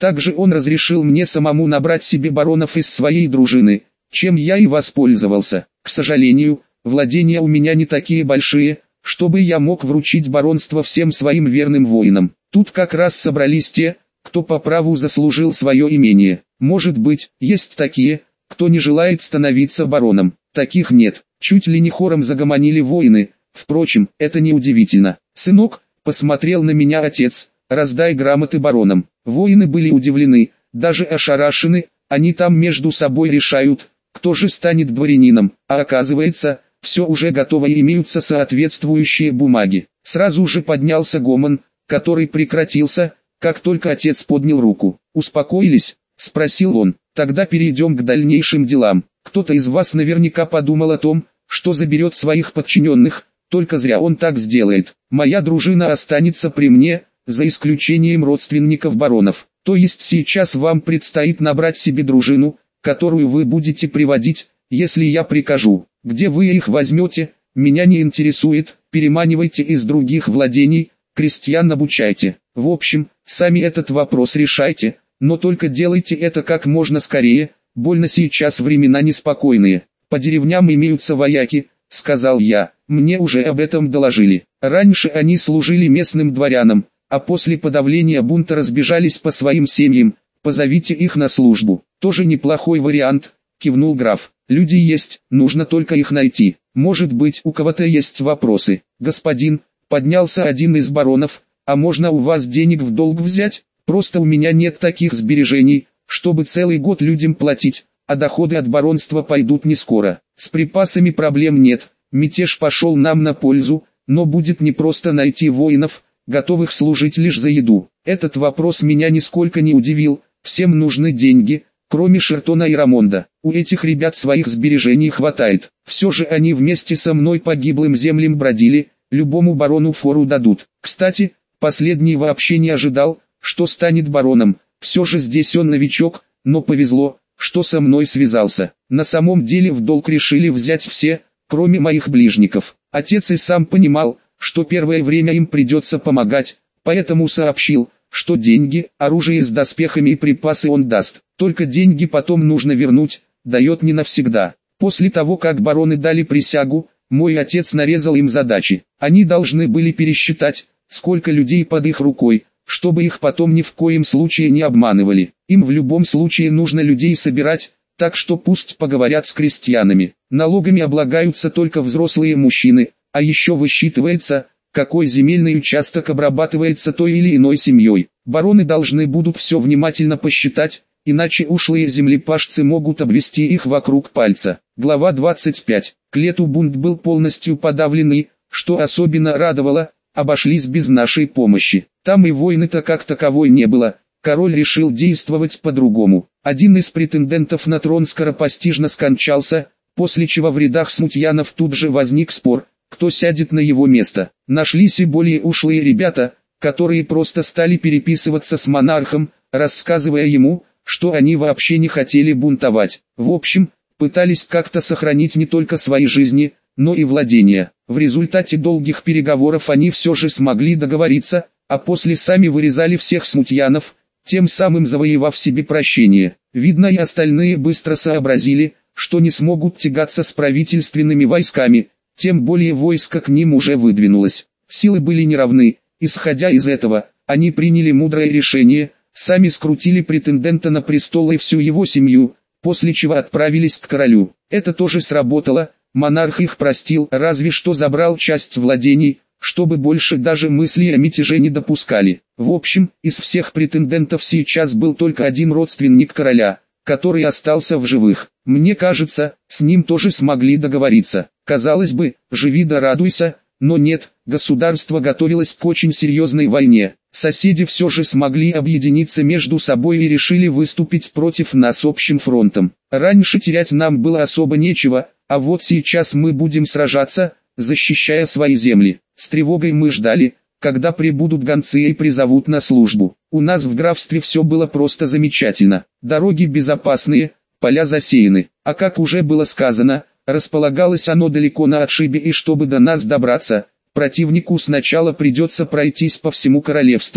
Также он разрешил мне самому набрать себе баронов из своей дружины, чем я и воспользовался. К сожалению, владения у меня не такие большие, чтобы я мог вручить баронство всем своим верным воинам. Тут как раз собрались те, кто по праву заслужил свое имение. Может быть, есть такие, кто не желает становиться бароном. Таких нет. Чуть ли не хором загомонили воины. Впрочем, это не удивительно. «Сынок», — посмотрел на меня отец, — «раздай грамоты баронам». Воины были удивлены, даже ошарашены, они там между собой решают, кто же станет дворянином, а оказывается, все уже готово и имеются соответствующие бумаги. Сразу же поднялся гомон, который прекратился, как только отец поднял руку. «Успокоились?» — спросил он. «Тогда перейдем к дальнейшим делам. Кто-то из вас наверняка подумал о том, что заберет своих подчиненных, только зря он так сделает. Моя дружина останется при мне, за исключением родственников баронов. То есть сейчас вам предстоит набрать себе дружину, которую вы будете приводить, если я прикажу. Где вы их возьмете, меня не интересует, переманивайте из других владений, крестьян обучайте. В общем, сами этот вопрос решайте, но только делайте это как можно скорее, больно сейчас времена неспокойные. По деревням имеются вояки», — сказал я, — «мне уже об этом доложили. Раньше они служили местным дворянам, а после подавления бунта разбежались по своим семьям, позовите их на службу». «Тоже неплохой вариант», — кивнул граф. «Люди есть, нужно только их найти. Может быть, у кого-то есть вопросы?» «Господин», — поднялся один из баронов, — «а можно у вас денег в долг взять? Просто у меня нет таких сбережений, чтобы целый год людям платить, а доходы от баронства пойдут не скоро. С припасами проблем нет, мятеж пошел нам на пользу, но будет непросто найти воинов, готовых служить лишь за еду». Этот вопрос меня нисколько не удивил, всем нужны деньги, кроме Шертона и Рамонда. У этих ребят своих сбережений хватает. Все же они вместе со мной по гиблым землям бродили, любому барону фору дадут. Кстати, последний вообще не ожидал, что станет бароном. Все же здесь он новичок, но повезло, что со мной связался. На самом деле в долг решили взять все, кроме моих ближников. Отец и сам понимал, что первое время им придется помогать, поэтому сообщил, что деньги, оружие с доспехами и припасы он даст. Только деньги потом нужно вернуть, дает не навсегда. После того, как бароны дали присягу, мой отец нарезал им задачи. Они должны были пересчитать, сколько людей под их рукой, чтобы их потом ни в коем случае не обманывали. Им в любом случае нужно людей собирать, так что пусть поговорят с крестьянами. Налогами облагаются только взрослые мужчины, а еще высчитывается, какой земельный участок обрабатывается той или иной семьей. Бароны должны будут все внимательно посчитать, иначе ушлые землепашцы могут обвести их вокруг пальца. Глава двадцать пять. К лету бунт был полностью подавлен и, что особенно радовало, обошлись без нашей помощи. Там и войны-то как таковой не было, король решил действовать по-другому. Один из претендентов на трон скоропостижно скончался, после чего в рядах смутьянов тут же возник спор, кто сядет на его место. Нашлись и более ушлые ребята, которые просто стали переписываться с монархом, рассказывая ему, что они вообще не хотели бунтовать. В общем, пытались как-то сохранить не только свои жизни, но и владения. В результате долгих переговоров они все же смогли договориться, а после сами вырезали всех смутьянов, тем самым завоевав себе прощение. Видно, и остальные быстро сообразили, что не смогут тягаться с правительственными войсками, тем более войско к ним уже выдвинулось. Силы были неравны, исходя из этого, они приняли мудрое решение, сами скрутили претендента на престол и всю его семью, после чего отправились к королю. Это тоже сработало, монарх их простил, разве что забрал часть владений, чтобы больше даже мысли о мятеже не допускали. В общем, из всех претендентов сейчас был только один родственник короля, который остался в живых. Мне кажется, с ним тоже смогли договориться. Казалось бы, живи да радуйся, но нет, государство готовилось к очень серьезной войне. Соседи все же смогли объединиться между собой и решили выступить против нас общим фронтом. Раньше терять нам было особо нечего, а вот сейчас мы будем сражаться, защищая свои земли. С тревогой мы ждали, когда прибудут гонцы и призовут на службу. У нас в графстве все было просто замечательно. Дороги безопасные, поля засеяны, а как уже было сказано, располагалось оно далеко на отшибе, и чтобы до нас добраться, противнику сначала придется пройтись по всему королевству.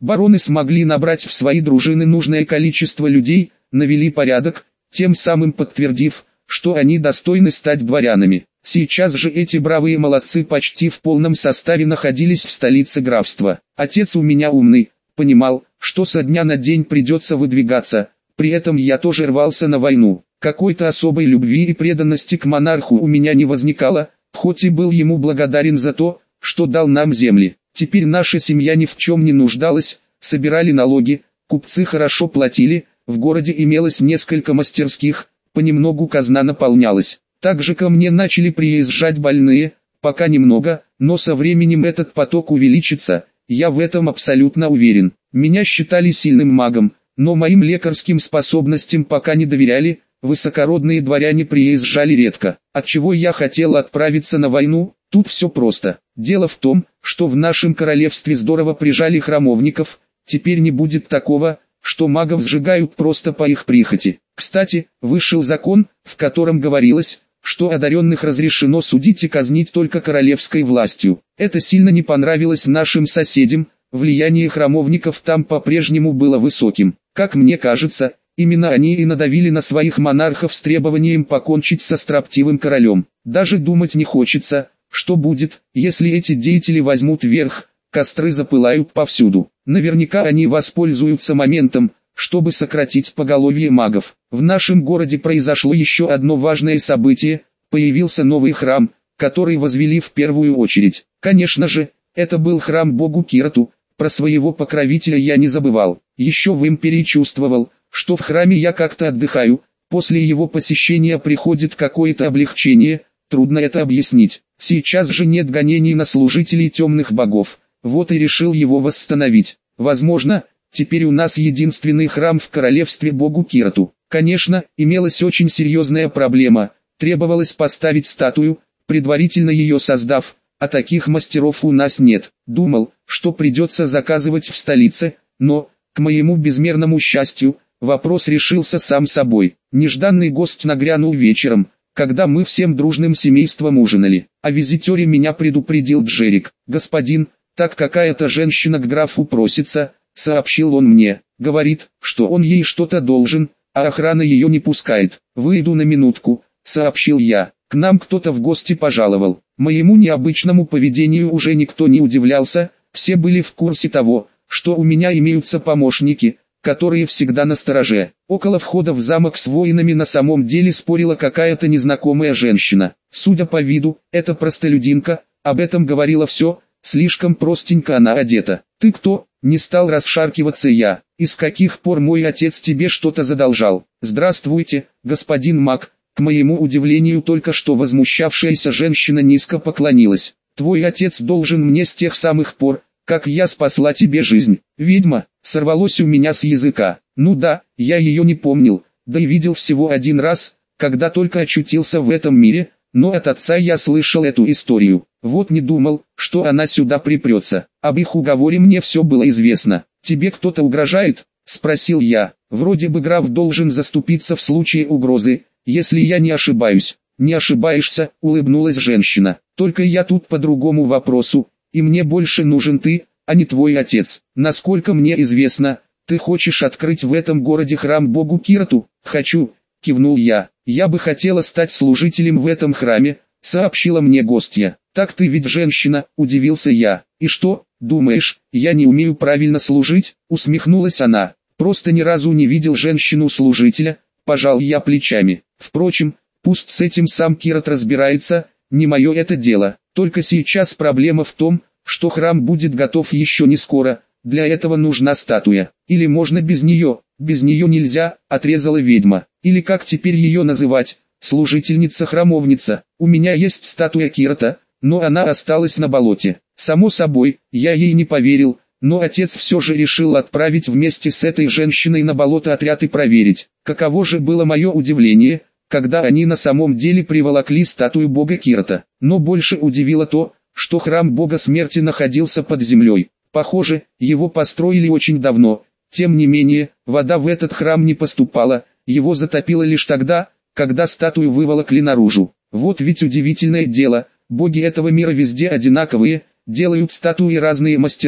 Бароны смогли набрать в свои дружины нужное количество людей, навели порядок, тем самым подтвердив, что они достойны стать дворянами. Сейчас же эти бравые молодцы почти в полном составе находились в столице графства. Отец у меня умный, понимал, что со дня на день придется выдвигаться, при этом я тоже рвался на войну. Какой-то особой любви и преданности к монарху у меня не возникало, хоть и был ему благодарен за то, что дал нам земли. Теперь наша семья ни в чем не нуждалась, собирали налоги, купцы хорошо платили, в городе имелось несколько мастерских, понемногу казна наполнялась. Также ко мне начали приезжать больные, пока немного, но со временем этот поток увеличится, я в этом абсолютно уверен. Меня считали сильным магом, но моим лекарским способностям пока не доверяли, высокородные дворяне приезжали редко. Отчего я хотел отправиться на войну? Тут все просто. Дело в том, что в нашем королевстве здорово прижали храмовников, теперь не будет такого, что магов сжигают просто по их прихоти. Кстати, вышел закон, в котором говорилось, что одаренных разрешено судить и казнить только королевской властью. Это сильно не понравилось нашим соседям, влияние храмовников там по-прежнему было высоким. Как мне кажется, именно они и надавили на своих монархов с требованием покончить со строптивым королем. Даже думать не хочется, что будет, если эти деятели возьмут верх, костры запылают повсюду. Наверняка они воспользуются моментом, чтобы сократить поголовье магов. В нашем городе произошло еще одно важное событие, появился новый храм, который возвели в первую очередь. Конечно же, это был храм богу Кирату, про своего покровителя я не забывал. Еще в империи чувствовал, что в храме я как-то отдыхаю, после его посещения приходит какое-то облегчение, трудно это объяснить. Сейчас же нет гонений на служителей темных богов, вот и решил его восстановить. Возможно, теперь у нас единственный храм в королевстве богу Кирату. Конечно, имелась очень серьезная проблема, требовалось поставить статую, предварительно ее создав, а таких мастеров у нас нет. Думал, что придется заказывать в столице, но, к моему безмерному счастью, вопрос решился сам собой. Нежданный гость нагрянул вечером, когда мы всем дружным семейством ужинали. О визитере меня предупредил Джерик. «Господин, так какая-то женщина к графу просится», — сообщил он мне. «Говорит, что он ей что-то должен, а охрана ее не пускает». «Выйду на минутку», — сообщил я. «К нам кто-то в гости пожаловал». Моему необычному поведению уже никто не удивлялся, все были в курсе того, что у меня имеются помощники, которые всегда настороже. Около входа в замок с воинами на самом деле спорила какая-то незнакомая женщина. Судя по виду, это простолюдинка, об этом говорило все, слишком простенько она одета. «Ты кто?» — не стал расшаркиваться я. «И с каких пор мой отец тебе что-то задолжал?» «Здравствуйте, господин маг». К моему удивлению, только что возмущавшаяся женщина низко поклонилась. «Твой отец должен мне с тех самых пор, как я спасла тебе жизнь». «Ведьма», сорвалось у меня с языка. Ну да, я ее не помнил, да и видел всего один раз, когда только очутился в этом мире, но от отца я слышал эту историю. Вот не думал, что она сюда припрется. Об их уговоре мне все было известно. «Тебе кто-то угрожает?» — спросил я. «Вроде бы граф должен заступиться в случае угрозы, если я не ошибаюсь». «Не ошибаешься», — улыбнулась женщина. «Только я тут по другому вопросу, и мне больше нужен ты, а не твой отец. Насколько мне известно, ты хочешь открыть в этом городе храм богу Кирату?» «Хочу», — кивнул я. «Я бы хотела стать служителем в этом храме», — сообщила мне гостья. «Так ты ведь женщина», — удивился я. «И что, думаешь, я не умею правильно служить?» — усмехнулась она. «Просто ни разу не видел женщину-служителя», — пожал я плечами. «Впрочем, пусть с этим сам Кират разбирается, не мое это дело. Только сейчас проблема в том, что храм будет готов еще не скоро, для этого нужна статуя. Или можно без нее?» «Без нее нельзя», — отрезала ведьма. «Или как теперь ее называть? Служительница-храмовница. У меня есть статуя Кирата, но она осталась на болоте». Само собой, я ей не поверил, но отец все же решил отправить вместе с этой женщиной на болото отряд и проверить. Каково же было мое удивление, когда они на самом деле приволокли статую бога Кирата. Но больше удивило то, что храм бога смерти находился под землей. Похоже, его построили очень давно. Тем не менее, вода в этот храм не поступала, его затопило лишь тогда, когда статую выволокли наружу. Вот ведь удивительное дело, боги этого мира везде одинаковые, делают статуи разные мастера,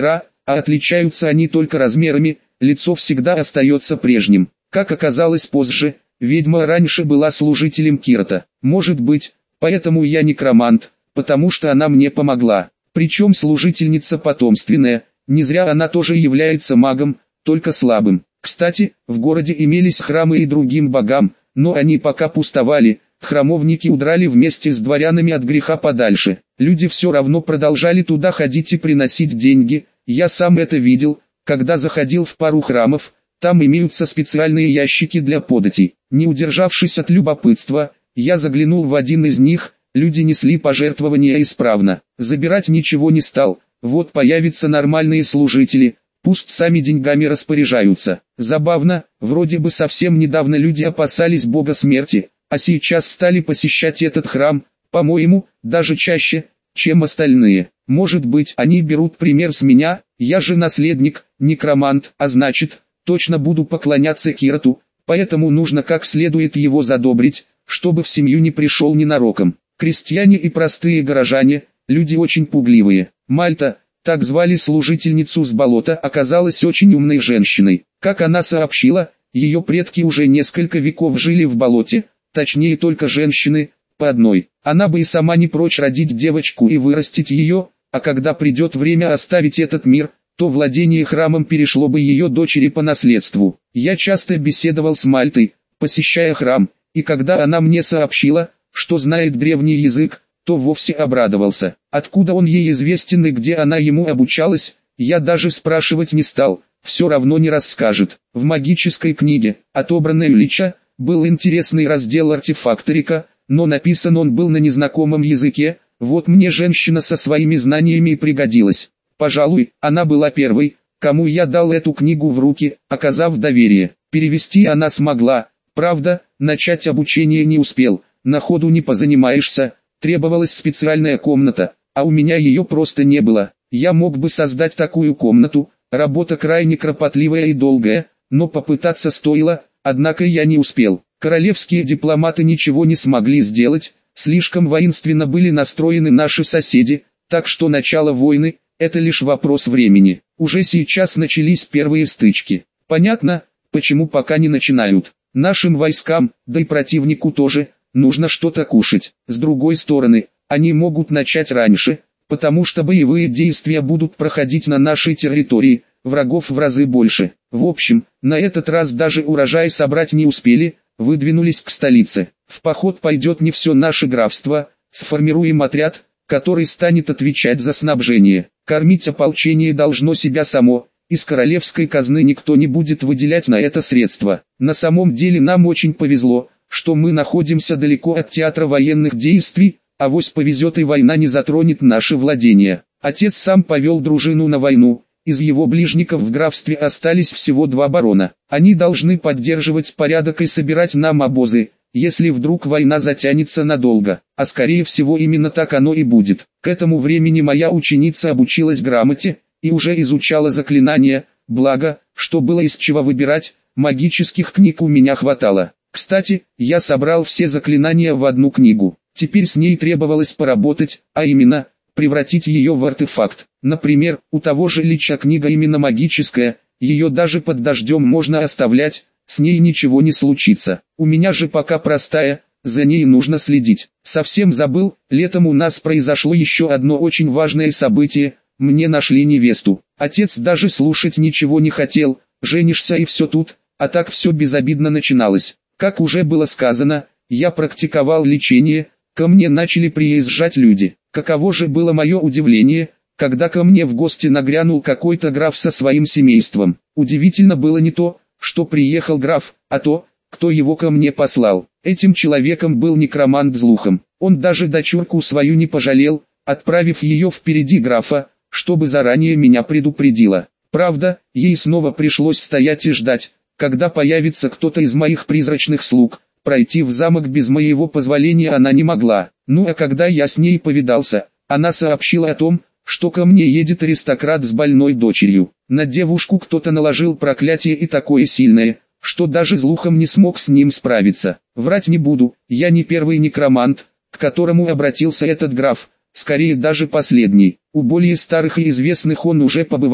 а отличаются они только размерами, лицо всегда остается прежним. Как оказалось позже, ведьма раньше была служителем Кирта. Может быть, поэтому я некромант, потому что она мне помогла. Причем служительница потомственная, не зря она тоже является магом, только слабым. Кстати, в городе имелись храмы и другим богам, но они пока пустовали, храмовники удрали вместе с дворянами от греха подальше. Люди все равно продолжали туда ходить и приносить деньги, я сам это видел, когда заходил в пару храмов, там имеются специальные ящики для податей. Не удержавшись от любопытства, я заглянул в один из них, люди несли пожертвования исправно. Забирать ничего не стал, вот появятся нормальные служители, пусть сами деньгами распоряжаются. Забавно, вроде бы совсем недавно люди опасались бога смерти, а сейчас стали посещать этот храм, по-моему, даже чаще, чем остальные. Может быть, они берут пример с меня, я же наследник, некромант, а значит, точно буду поклоняться Кирту, поэтому нужно как следует его задобрить, чтобы в семью не пришел ненароком. Крестьяне и простые горожане, люди очень пугливые. Мальта, так звали служительницу с болота, оказалась очень умной женщиной. Как она сообщила, ее предки уже несколько веков жили в болоте, точнее только женщины, по одной. Она бы и сама не прочь родить девочку и вырастить ее, а когда придет время оставить этот мир, то владение храмом перешло бы ее дочери по наследству. Я часто беседовал с Мальтой, посещая храм, и когда она мне сообщила, что знает древний язык, то вовсе обрадовался. Откуда он ей известен и где она ему обучалась, я даже спрашивать не стал, все равно не расскажет. В магической книге, отобранной Ильича, был интересный раздел артефакторика, но написан он был на незнакомом языке, вот мне женщина со своими знаниями и пригодилась. Пожалуй, она была первой, кому я дал эту книгу в руки, оказав доверие. Перевести она смогла, правда, начать обучение не успел, на ходу не позанимаешься, требовалась специальная комната, а у меня ее просто не было. Я мог бы создать такую комнату, работа крайне кропотливая и долгая, но попытаться стоило, однако я не успел. Королевские дипломаты ничего не смогли сделать, слишком воинственно были настроены наши соседи, так что начало войны – это лишь вопрос времени. Уже сейчас начались первые стычки. Понятно, почему пока не начинают. Нашим войскам, да и противнику тоже, нужно что-то кушать. С другой стороны, они могут начать раньше, потому что боевые действия будут проходить на нашей территории, врагов в разы больше. В общем, на этот раз даже урожай собрать не успели, выдвинулись к столице. В поход пойдет не все наше графство, сформируем отряд, который станет отвечать за снабжение. Кормить ополчение должно себя само, из королевской казны никто не будет выделять на это средства. На самом деле нам очень повезло, что мы находимся далеко от театра военных действий, авось повезет и война не затронет наши владения. Отец сам повел дружину на войну, из его ближников в графстве остались всего два барона. Они должны поддерживать порядок и собирать нам обозы, если вдруг война затянется надолго, а скорее всего именно так оно и будет. К этому времени моя ученица обучилась грамоте, и уже изучала заклинания, благо, что было из чего выбирать, магических книг у меня хватало. Кстати, я собрал все заклинания в одну книгу, теперь с ней требовалось поработать, а именно, превратить ее в артефакт. Например, у того же Лича книга именно магическая, ее даже под дождем можно оставлять, с ней ничего не случится. У меня же пока простая, за ней нужно следить. Совсем забыл, летом у нас произошло еще одно очень важное событие, мне нашли невесту. Отец даже слушать ничего не хотел, женишься и все тут, а так все безобидно начиналось. Как уже было сказано, я практиковал лечение, ко мне начали приезжать люди. Каково же было мое удивление, когда ко мне в гости нагрянул какой-то граф со своим семейством. Удивительно было не то, что приехал граф, а то, кто его ко мне послал. Этим человеком был некромант Злухом. Он даже дочурку свою не пожалел, отправив ее впереди графа, чтобы заранее меня предупредила. Правда, ей снова пришлось стоять и ждать, когда появится кто-то из моих призрачных слуг. Пройти в замок без моего позволения она не могла. Ну а когда я с ней повидался, она сообщила о том, что ко мне едет аристократ с больной дочерью. На девушку кто-то наложил проклятие и такое сильное, что даже Злухом не смог с ним справиться. Врать не буду, я не первый некромант, к которому обратился этот граф, скорее даже последний. У более старых и известных он уже побывал,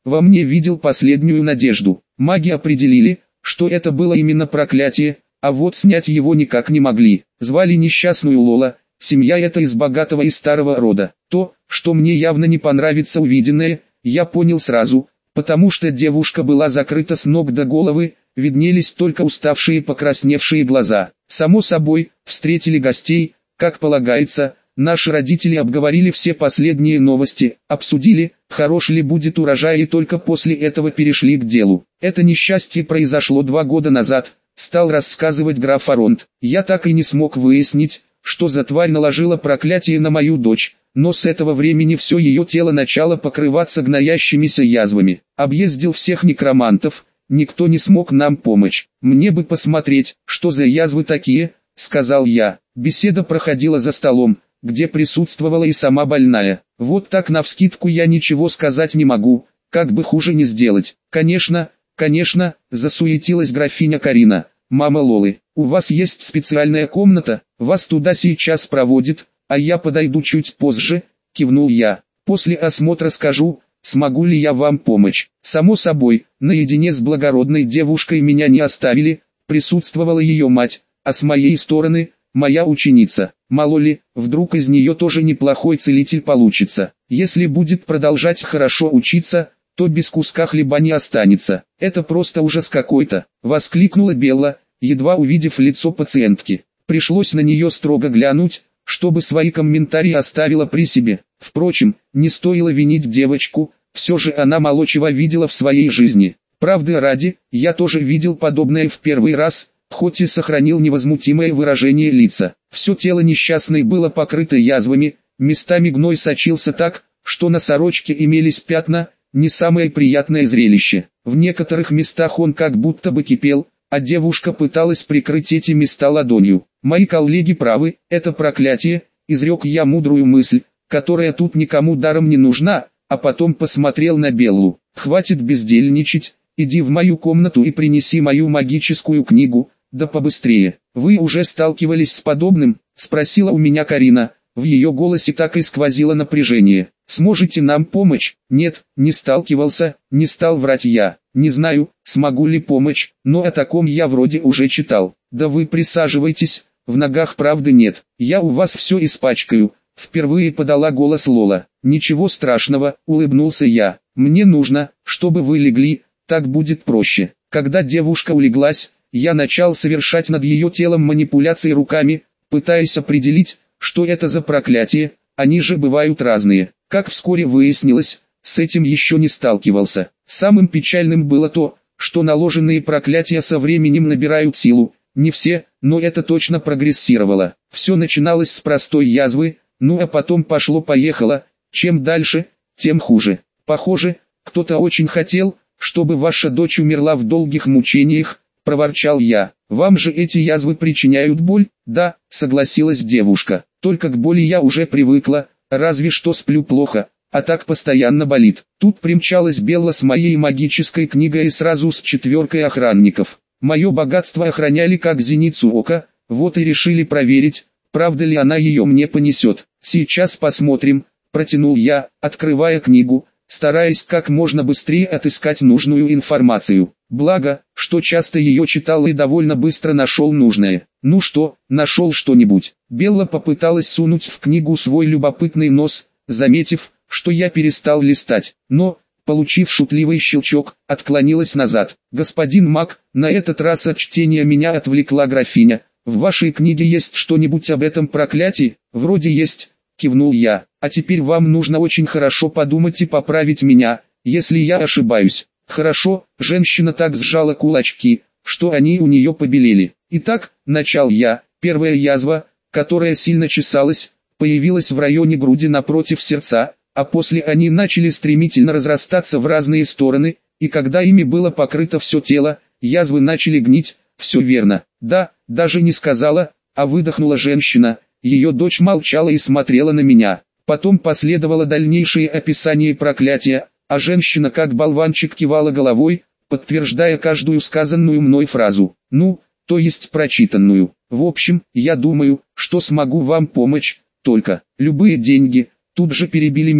во мне видел последнюю надежду. Маги определили, что это было именно проклятие, а вот снять его никак не могли. Звали несчастную Лола, семья эта из богатого и старого рода. То, что мне явно не понравится увиденное, я понял сразу, потому что девушка была закрыта с ног до головы, виднелись только уставшие покрасневшие глаза. Само собой, встретили гостей, как полагается, наши родители обговорили все последние новости, обсудили, хорош ли будет урожай, и только после этого перешли к делу. Это несчастье произошло два года назад, стал рассказывать граф Аронт. Я так и не смог выяснить, что за тварь наложила проклятие на мою дочь, но с этого времени все ее тело начало покрываться гноящимися язвами. Объездил всех некромантов, никто не смог нам помочь. Мне бы посмотреть, что за язвы такие, сказал я. Беседа проходила за столом, где присутствовала и сама больная. Вот так навскидку я ничего сказать не могу, как бы хуже не сделать. Конечно, конечно, засуетилась графиня Карина. Мама Лолы, у вас есть специальная комната, вас туда сейчас проводит, а я подойду чуть позже, кивнул я. После осмотра скажу, смогу ли я вам помочь. Само собой, наедине с благородной девушкой меня не оставили, присутствовала ее мать, а с моей стороны, моя ученица. Мало ли, вдруг из нее тоже неплохой целитель получится. Если будет продолжать хорошо учиться, то без куска хлеба не останется. Это просто ужас какой-то, воскликнула Белла, едва увидев лицо пациентки. Пришлось на нее строго глянуть, чтобы свои комментарии оставила при себе. Впрочем, не стоило винить девочку, все же она мало чего видела в своей жизни. Правды ради, я тоже видел подобное в первый раз, хоть и сохранил невозмутимое выражение лица. Все тело несчастной было покрыто язвами, местами гной сочился так, что на сорочке имелись пятна, не самое приятное зрелище. В некоторых местах он как будто бы кипел, а девушка пыталась прикрыть эти места ладонью. Мои коллеги правы, это проклятие, изрек я мудрую мысль, которая тут никому даром не нужна, а потом посмотрел на Беллу. Хватит бездельничать, иди в мою комнату и принеси мою магическую книгу, да побыстрее. Вы уже сталкивались с подобным? Спросила у меня Карина, в ее голосе так и сквозило напряжение. Сможете нам помочь? Нет, не сталкивался, не стал врать я. Не знаю, смогу ли помочь, но о таком я вроде уже читал. Да вы присаживайтесь, в ногах правды нет, я у вас все испачкаю. Впервые подала голос Лола. Ничего страшного, улыбнулся я. Мне нужно, чтобы вы легли, так будет проще. Когда девушка улеглась, я начал совершать над ее телом манипуляции руками, пытаясь определить, что это за проклятие, они же бывают разные. Как вскоре выяснилось, с этим еще не сталкивался. Самым печальным было то, что наложенные проклятия со временем набирают силу. Не все, но это точно прогрессировало. Все начиналось с простой язвы, ну а потом пошло-поехало, чем дальше, тем хуже. Похоже, кто-то очень хотел, чтобы ваша дочь умерла в долгих мучениях, проворчал я. Вам же эти язвы причиняют боль? Да, согласилась девушка. Только к боли я уже привыкла, разве что сплю плохо, а так постоянно болит. Тут примчалась Белла с моей магической книгой и сразу с четверкой охранников. Мое богатство охраняли как зеницу ока, вот и решили проверить, правда ли она ее мне понесет. Сейчас посмотрим, протянул я, открывая книгу, стараясь как можно быстрее отыскать нужную информацию. Благо, что часто ее читал и довольно быстро нашел нужное. Ну что, нашел что-нибудь? Белла попыталась сунуть в книгу свой любопытный нос, заметив, что я перестал листать, но, получив шутливый щелчок, отклонилась назад. Господин маг, на этот раз от чтения меня отвлекла графиня. В вашей книге есть что-нибудь об этом проклятии? Вроде есть, кивнул я. А теперь вам нужно очень хорошо подумать и поправить меня, если я ошибаюсь. Хорошо, женщина так сжала кулачки, что они у нее побелели. Итак, начал я, первая язва, которая сильно чесалась, появилась в районе груди напротив сердца, а после они начали стремительно разрастаться в разные стороны, и когда ими было покрыто все тело, язвы начали гнить. Все верно. Да, даже не сказала, а выдохнула женщина. Ее дочь молчала и смотрела на меня. Потом последовало дальнейшее описание проклятия, а женщина как болванчик кивала головой, подтверждая каждую сказанную мной фразу. Ну, то есть прочитанную. В общем, я думаю, что смогу вам помочь, только любые деньги. Тут же перебили меня,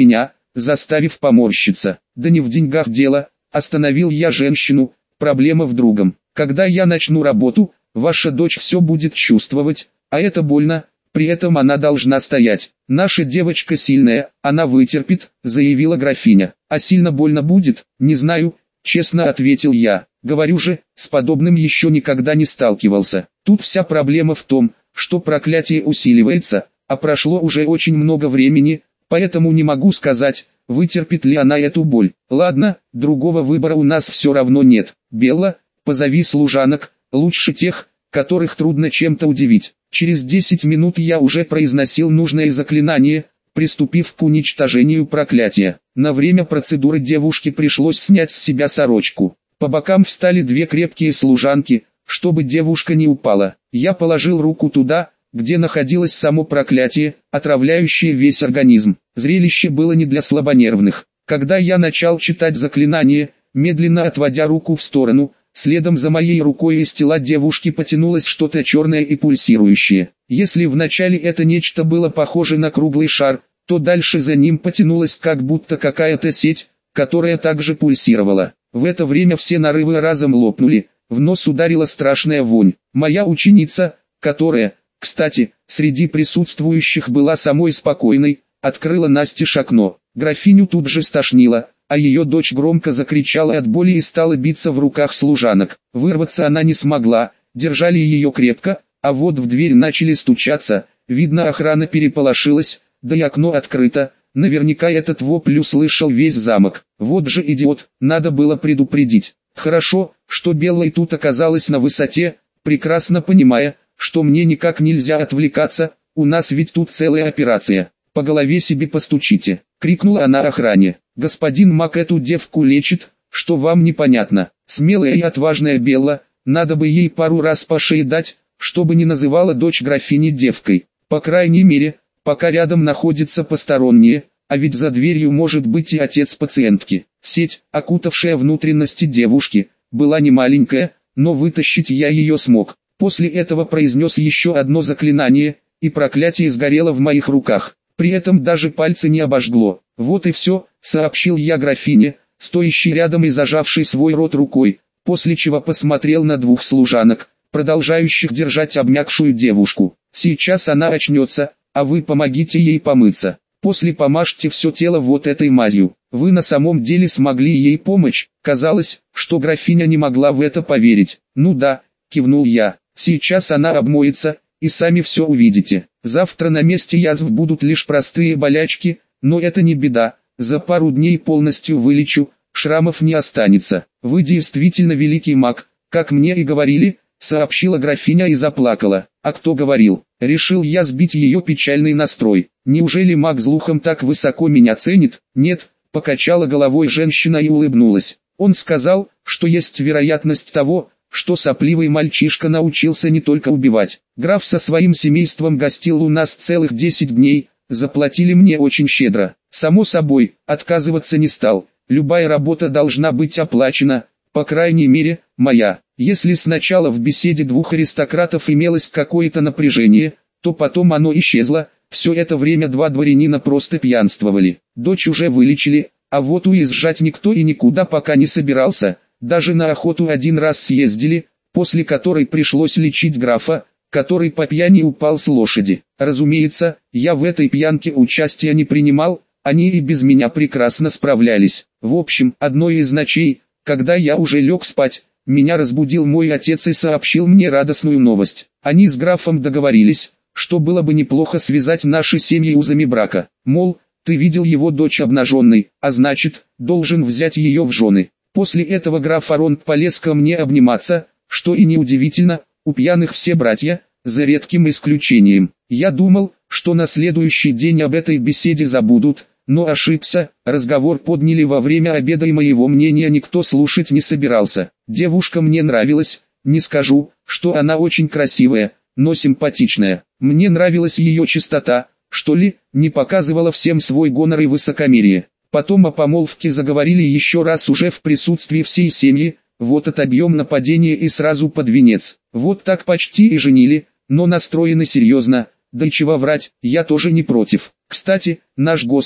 заставив поморщиться. Да не в деньгах дело, остановил я женщину, проблема в другом. Когда я начну работу, ваша дочь все будет чувствовать, а это больно, при этом она должна стоять. Наша девочка сильная, она вытерпит, заявила графиня. А сильно больно будет, не знаю, честно ответил я. Говорю же, с подобным еще никогда не сталкивался. Тут вся проблема в том, что проклятие усиливается, а прошло уже очень много времени, поэтому не могу сказать, вытерпит ли она эту боль. Ладно, другого выбора у нас все равно нет. Белла, позови служанок, лучше тех, которых трудно чем-то удивить. Через десять минут я уже произносил нужное заклинание, приступив к уничтожению проклятия. На время процедуры девушке пришлось снять с себя сорочку. По бокам встали две крепкие служанки, чтобы девушка не упала. Я положил руку туда, где находилось само проклятие, отравляющее весь организм. Зрелище было не для слабонервных. Когда я начал читать заклинание, медленно отводя руку в сторону, следом за моей рукой из тела девушки потянулось что-то черное и пульсирующее. Если вначале это нечто было похоже на круглый шар, то дальше за ним потянулась как будто какая-то сеть, которая также пульсировала. В это время все нарывы разом лопнули, в нос ударила страшная вонь. Моя ученица, которая, кстати, среди присутствующих была самой спокойной, открыла настежь окно. Графиню тут же стошнило, а ее дочь громко закричала от боли и стала биться в руках служанок. Вырваться она не смогла, держали ее крепко, а вот в дверь начали стучаться, видно охрана переполошилась, да и окно открыто, наверняка этот вопль услышал весь замок. Вот же идиот, надо было предупредить. Хорошо, что Белла и тут оказалась на высоте, прекрасно понимая, что мне никак нельзя отвлекаться, у нас ведь тут целая операция. По голове себе постучите, крикнула она охране. Господин Мак эту девку лечит, что вам непонятно. Смелая и отважная Белла, надо бы ей пару раз по шее дать, чтобы не называла дочь графини девкой. По крайней мере, пока рядом находятся посторонние, а ведь за дверью может быть и отец пациентки. Сеть, окутавшая внутренности девушки, была не маленькая, но вытащить я ее смог. После этого произнес еще одно заклинание, и проклятие сгорело в моих руках. При этом даже пальцы не обожгло. Вот и все, сообщил я графине, стоящей рядом и зажавшей свой рот рукой, после чего посмотрел на двух служанок, продолжающих держать обмякшую девушку. Сейчас она очнется, а вы помогите ей помыться. После помажьте все тело вот этой мазью. Вы на самом деле смогли ей помочь? Казалось, что графиня не могла в это поверить. Ну да, кивнул я. Сейчас она обмоется, и сами все увидите. Завтра на месте язв будут лишь простые болячки, но это не беда. За пару дней полностью вылечу, шрамов не останется. Вы действительно великий маг, как мне и говорили, сообщила графиня и заплакала. А кто говорил? Решил я сбить ее печальный настрой. Неужели маг Злухом так высоко меня ценит? Нет, покачала головой женщина и улыбнулась. Он сказал, что есть вероятность того, что сопливый мальчишка научился не только убивать. Граф со своим семейством гостил у нас целых десять дней, заплатили мне очень щедро. Само собой, отказываться не стал, любая работа должна быть оплачена, по крайней мере, моя. Если сначала в беседе двух аристократов имелось какое-то напряжение, то потом оно исчезло, все это время два дворянина просто пьянствовали. Дочь уже вылечили, а вот уезжать никто и никуда пока не собирался. Даже на охоту один раз съездили, после которой пришлось лечить графа, который по пьяни упал с лошади. Разумеется, я в этой пьянке участия не принимал, они и без меня прекрасно справлялись. В общем, одной из ночей, когда я уже лег спать, меня разбудил мой отец и сообщил мне радостную новость. Они с графом договорились, что было бы неплохо связать наши семьи узами брака. Мол, ты видел его дочь обнаженной, а значит, должен взять ее в жены. После этого граф Аронт полез ко мне обниматься, что и неудивительно, у пьяных все братья, за редким исключением. Я думал, что на следующий день об этой беседе забудут, но ошибся, разговор подняли во время обеда и моего мнения никто слушать не собирался. Девушка мне нравилась, не скажу, что она очень красивая, но симпатичная. Мне нравилась ее чистота, что ли, не показывала всем свой гонор и высокомерие. Потом о помолвке заговорили еще раз уже в присутствии всей семьи, вот отобьем нападение и сразу под венец. Вот так почти и женили, но настроены серьезно, да и чего врать, я тоже не против. Кстати, наш гость,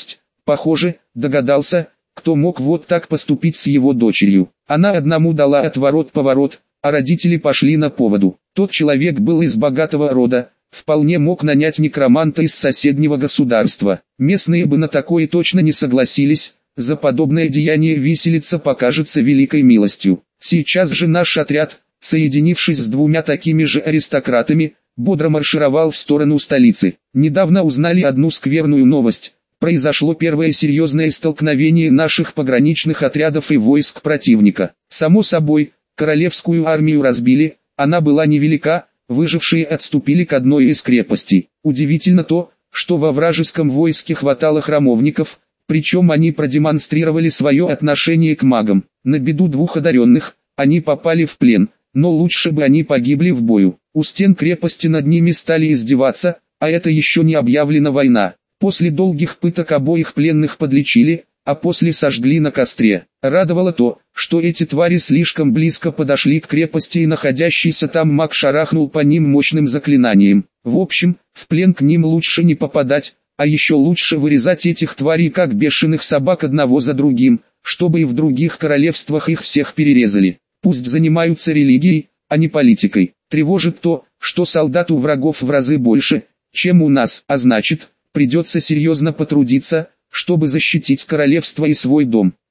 Похоже, догадался, кто мог вот так поступить с его дочерью. Она одному дала отворот-поворот, а родители пошли на поводу. Тот человек был из богатого рода, вполне мог нанять некроманта из соседнего государства. Местные бы на такое точно не согласились, за подобное деяние виселица покажется великой милостью. Сейчас же наш отряд, соединившись с двумя такими же аристократами, бодро маршировал в сторону столицы. Недавно узнали одну скверную новость. Произошло первое серьезное столкновение наших пограничных отрядов и войск противника. Само собой, королевскую армию разбили, она была невелика, выжившие отступили к одной из крепостей. Удивительно то, что во вражеском войске хватало храмовников, причем они продемонстрировали свое отношение к магам. На беду двух одаренных, они попали в плен, но лучше бы они погибли в бою. У стен крепости над ними стали издеваться, а это еще не объявлена война. После долгих пыток обоих пленных подлечили, а после сожгли на костре. Радовало то, что эти твари слишком близко подошли к крепости и находящийся там маг шарахнул по ним мощным заклинанием. В общем, в плен к ним лучше не попадать, а еще лучше вырезать этих тварей как бешеных собак одного за другим, чтобы и в других королевствах их всех перерезали. Пусть занимаются религией, а не политикой. Тревожит то, что солдат у врагов в разы больше, чем у нас, а значит, придется серьезно потрудиться, чтобы защитить королевство и свой дом.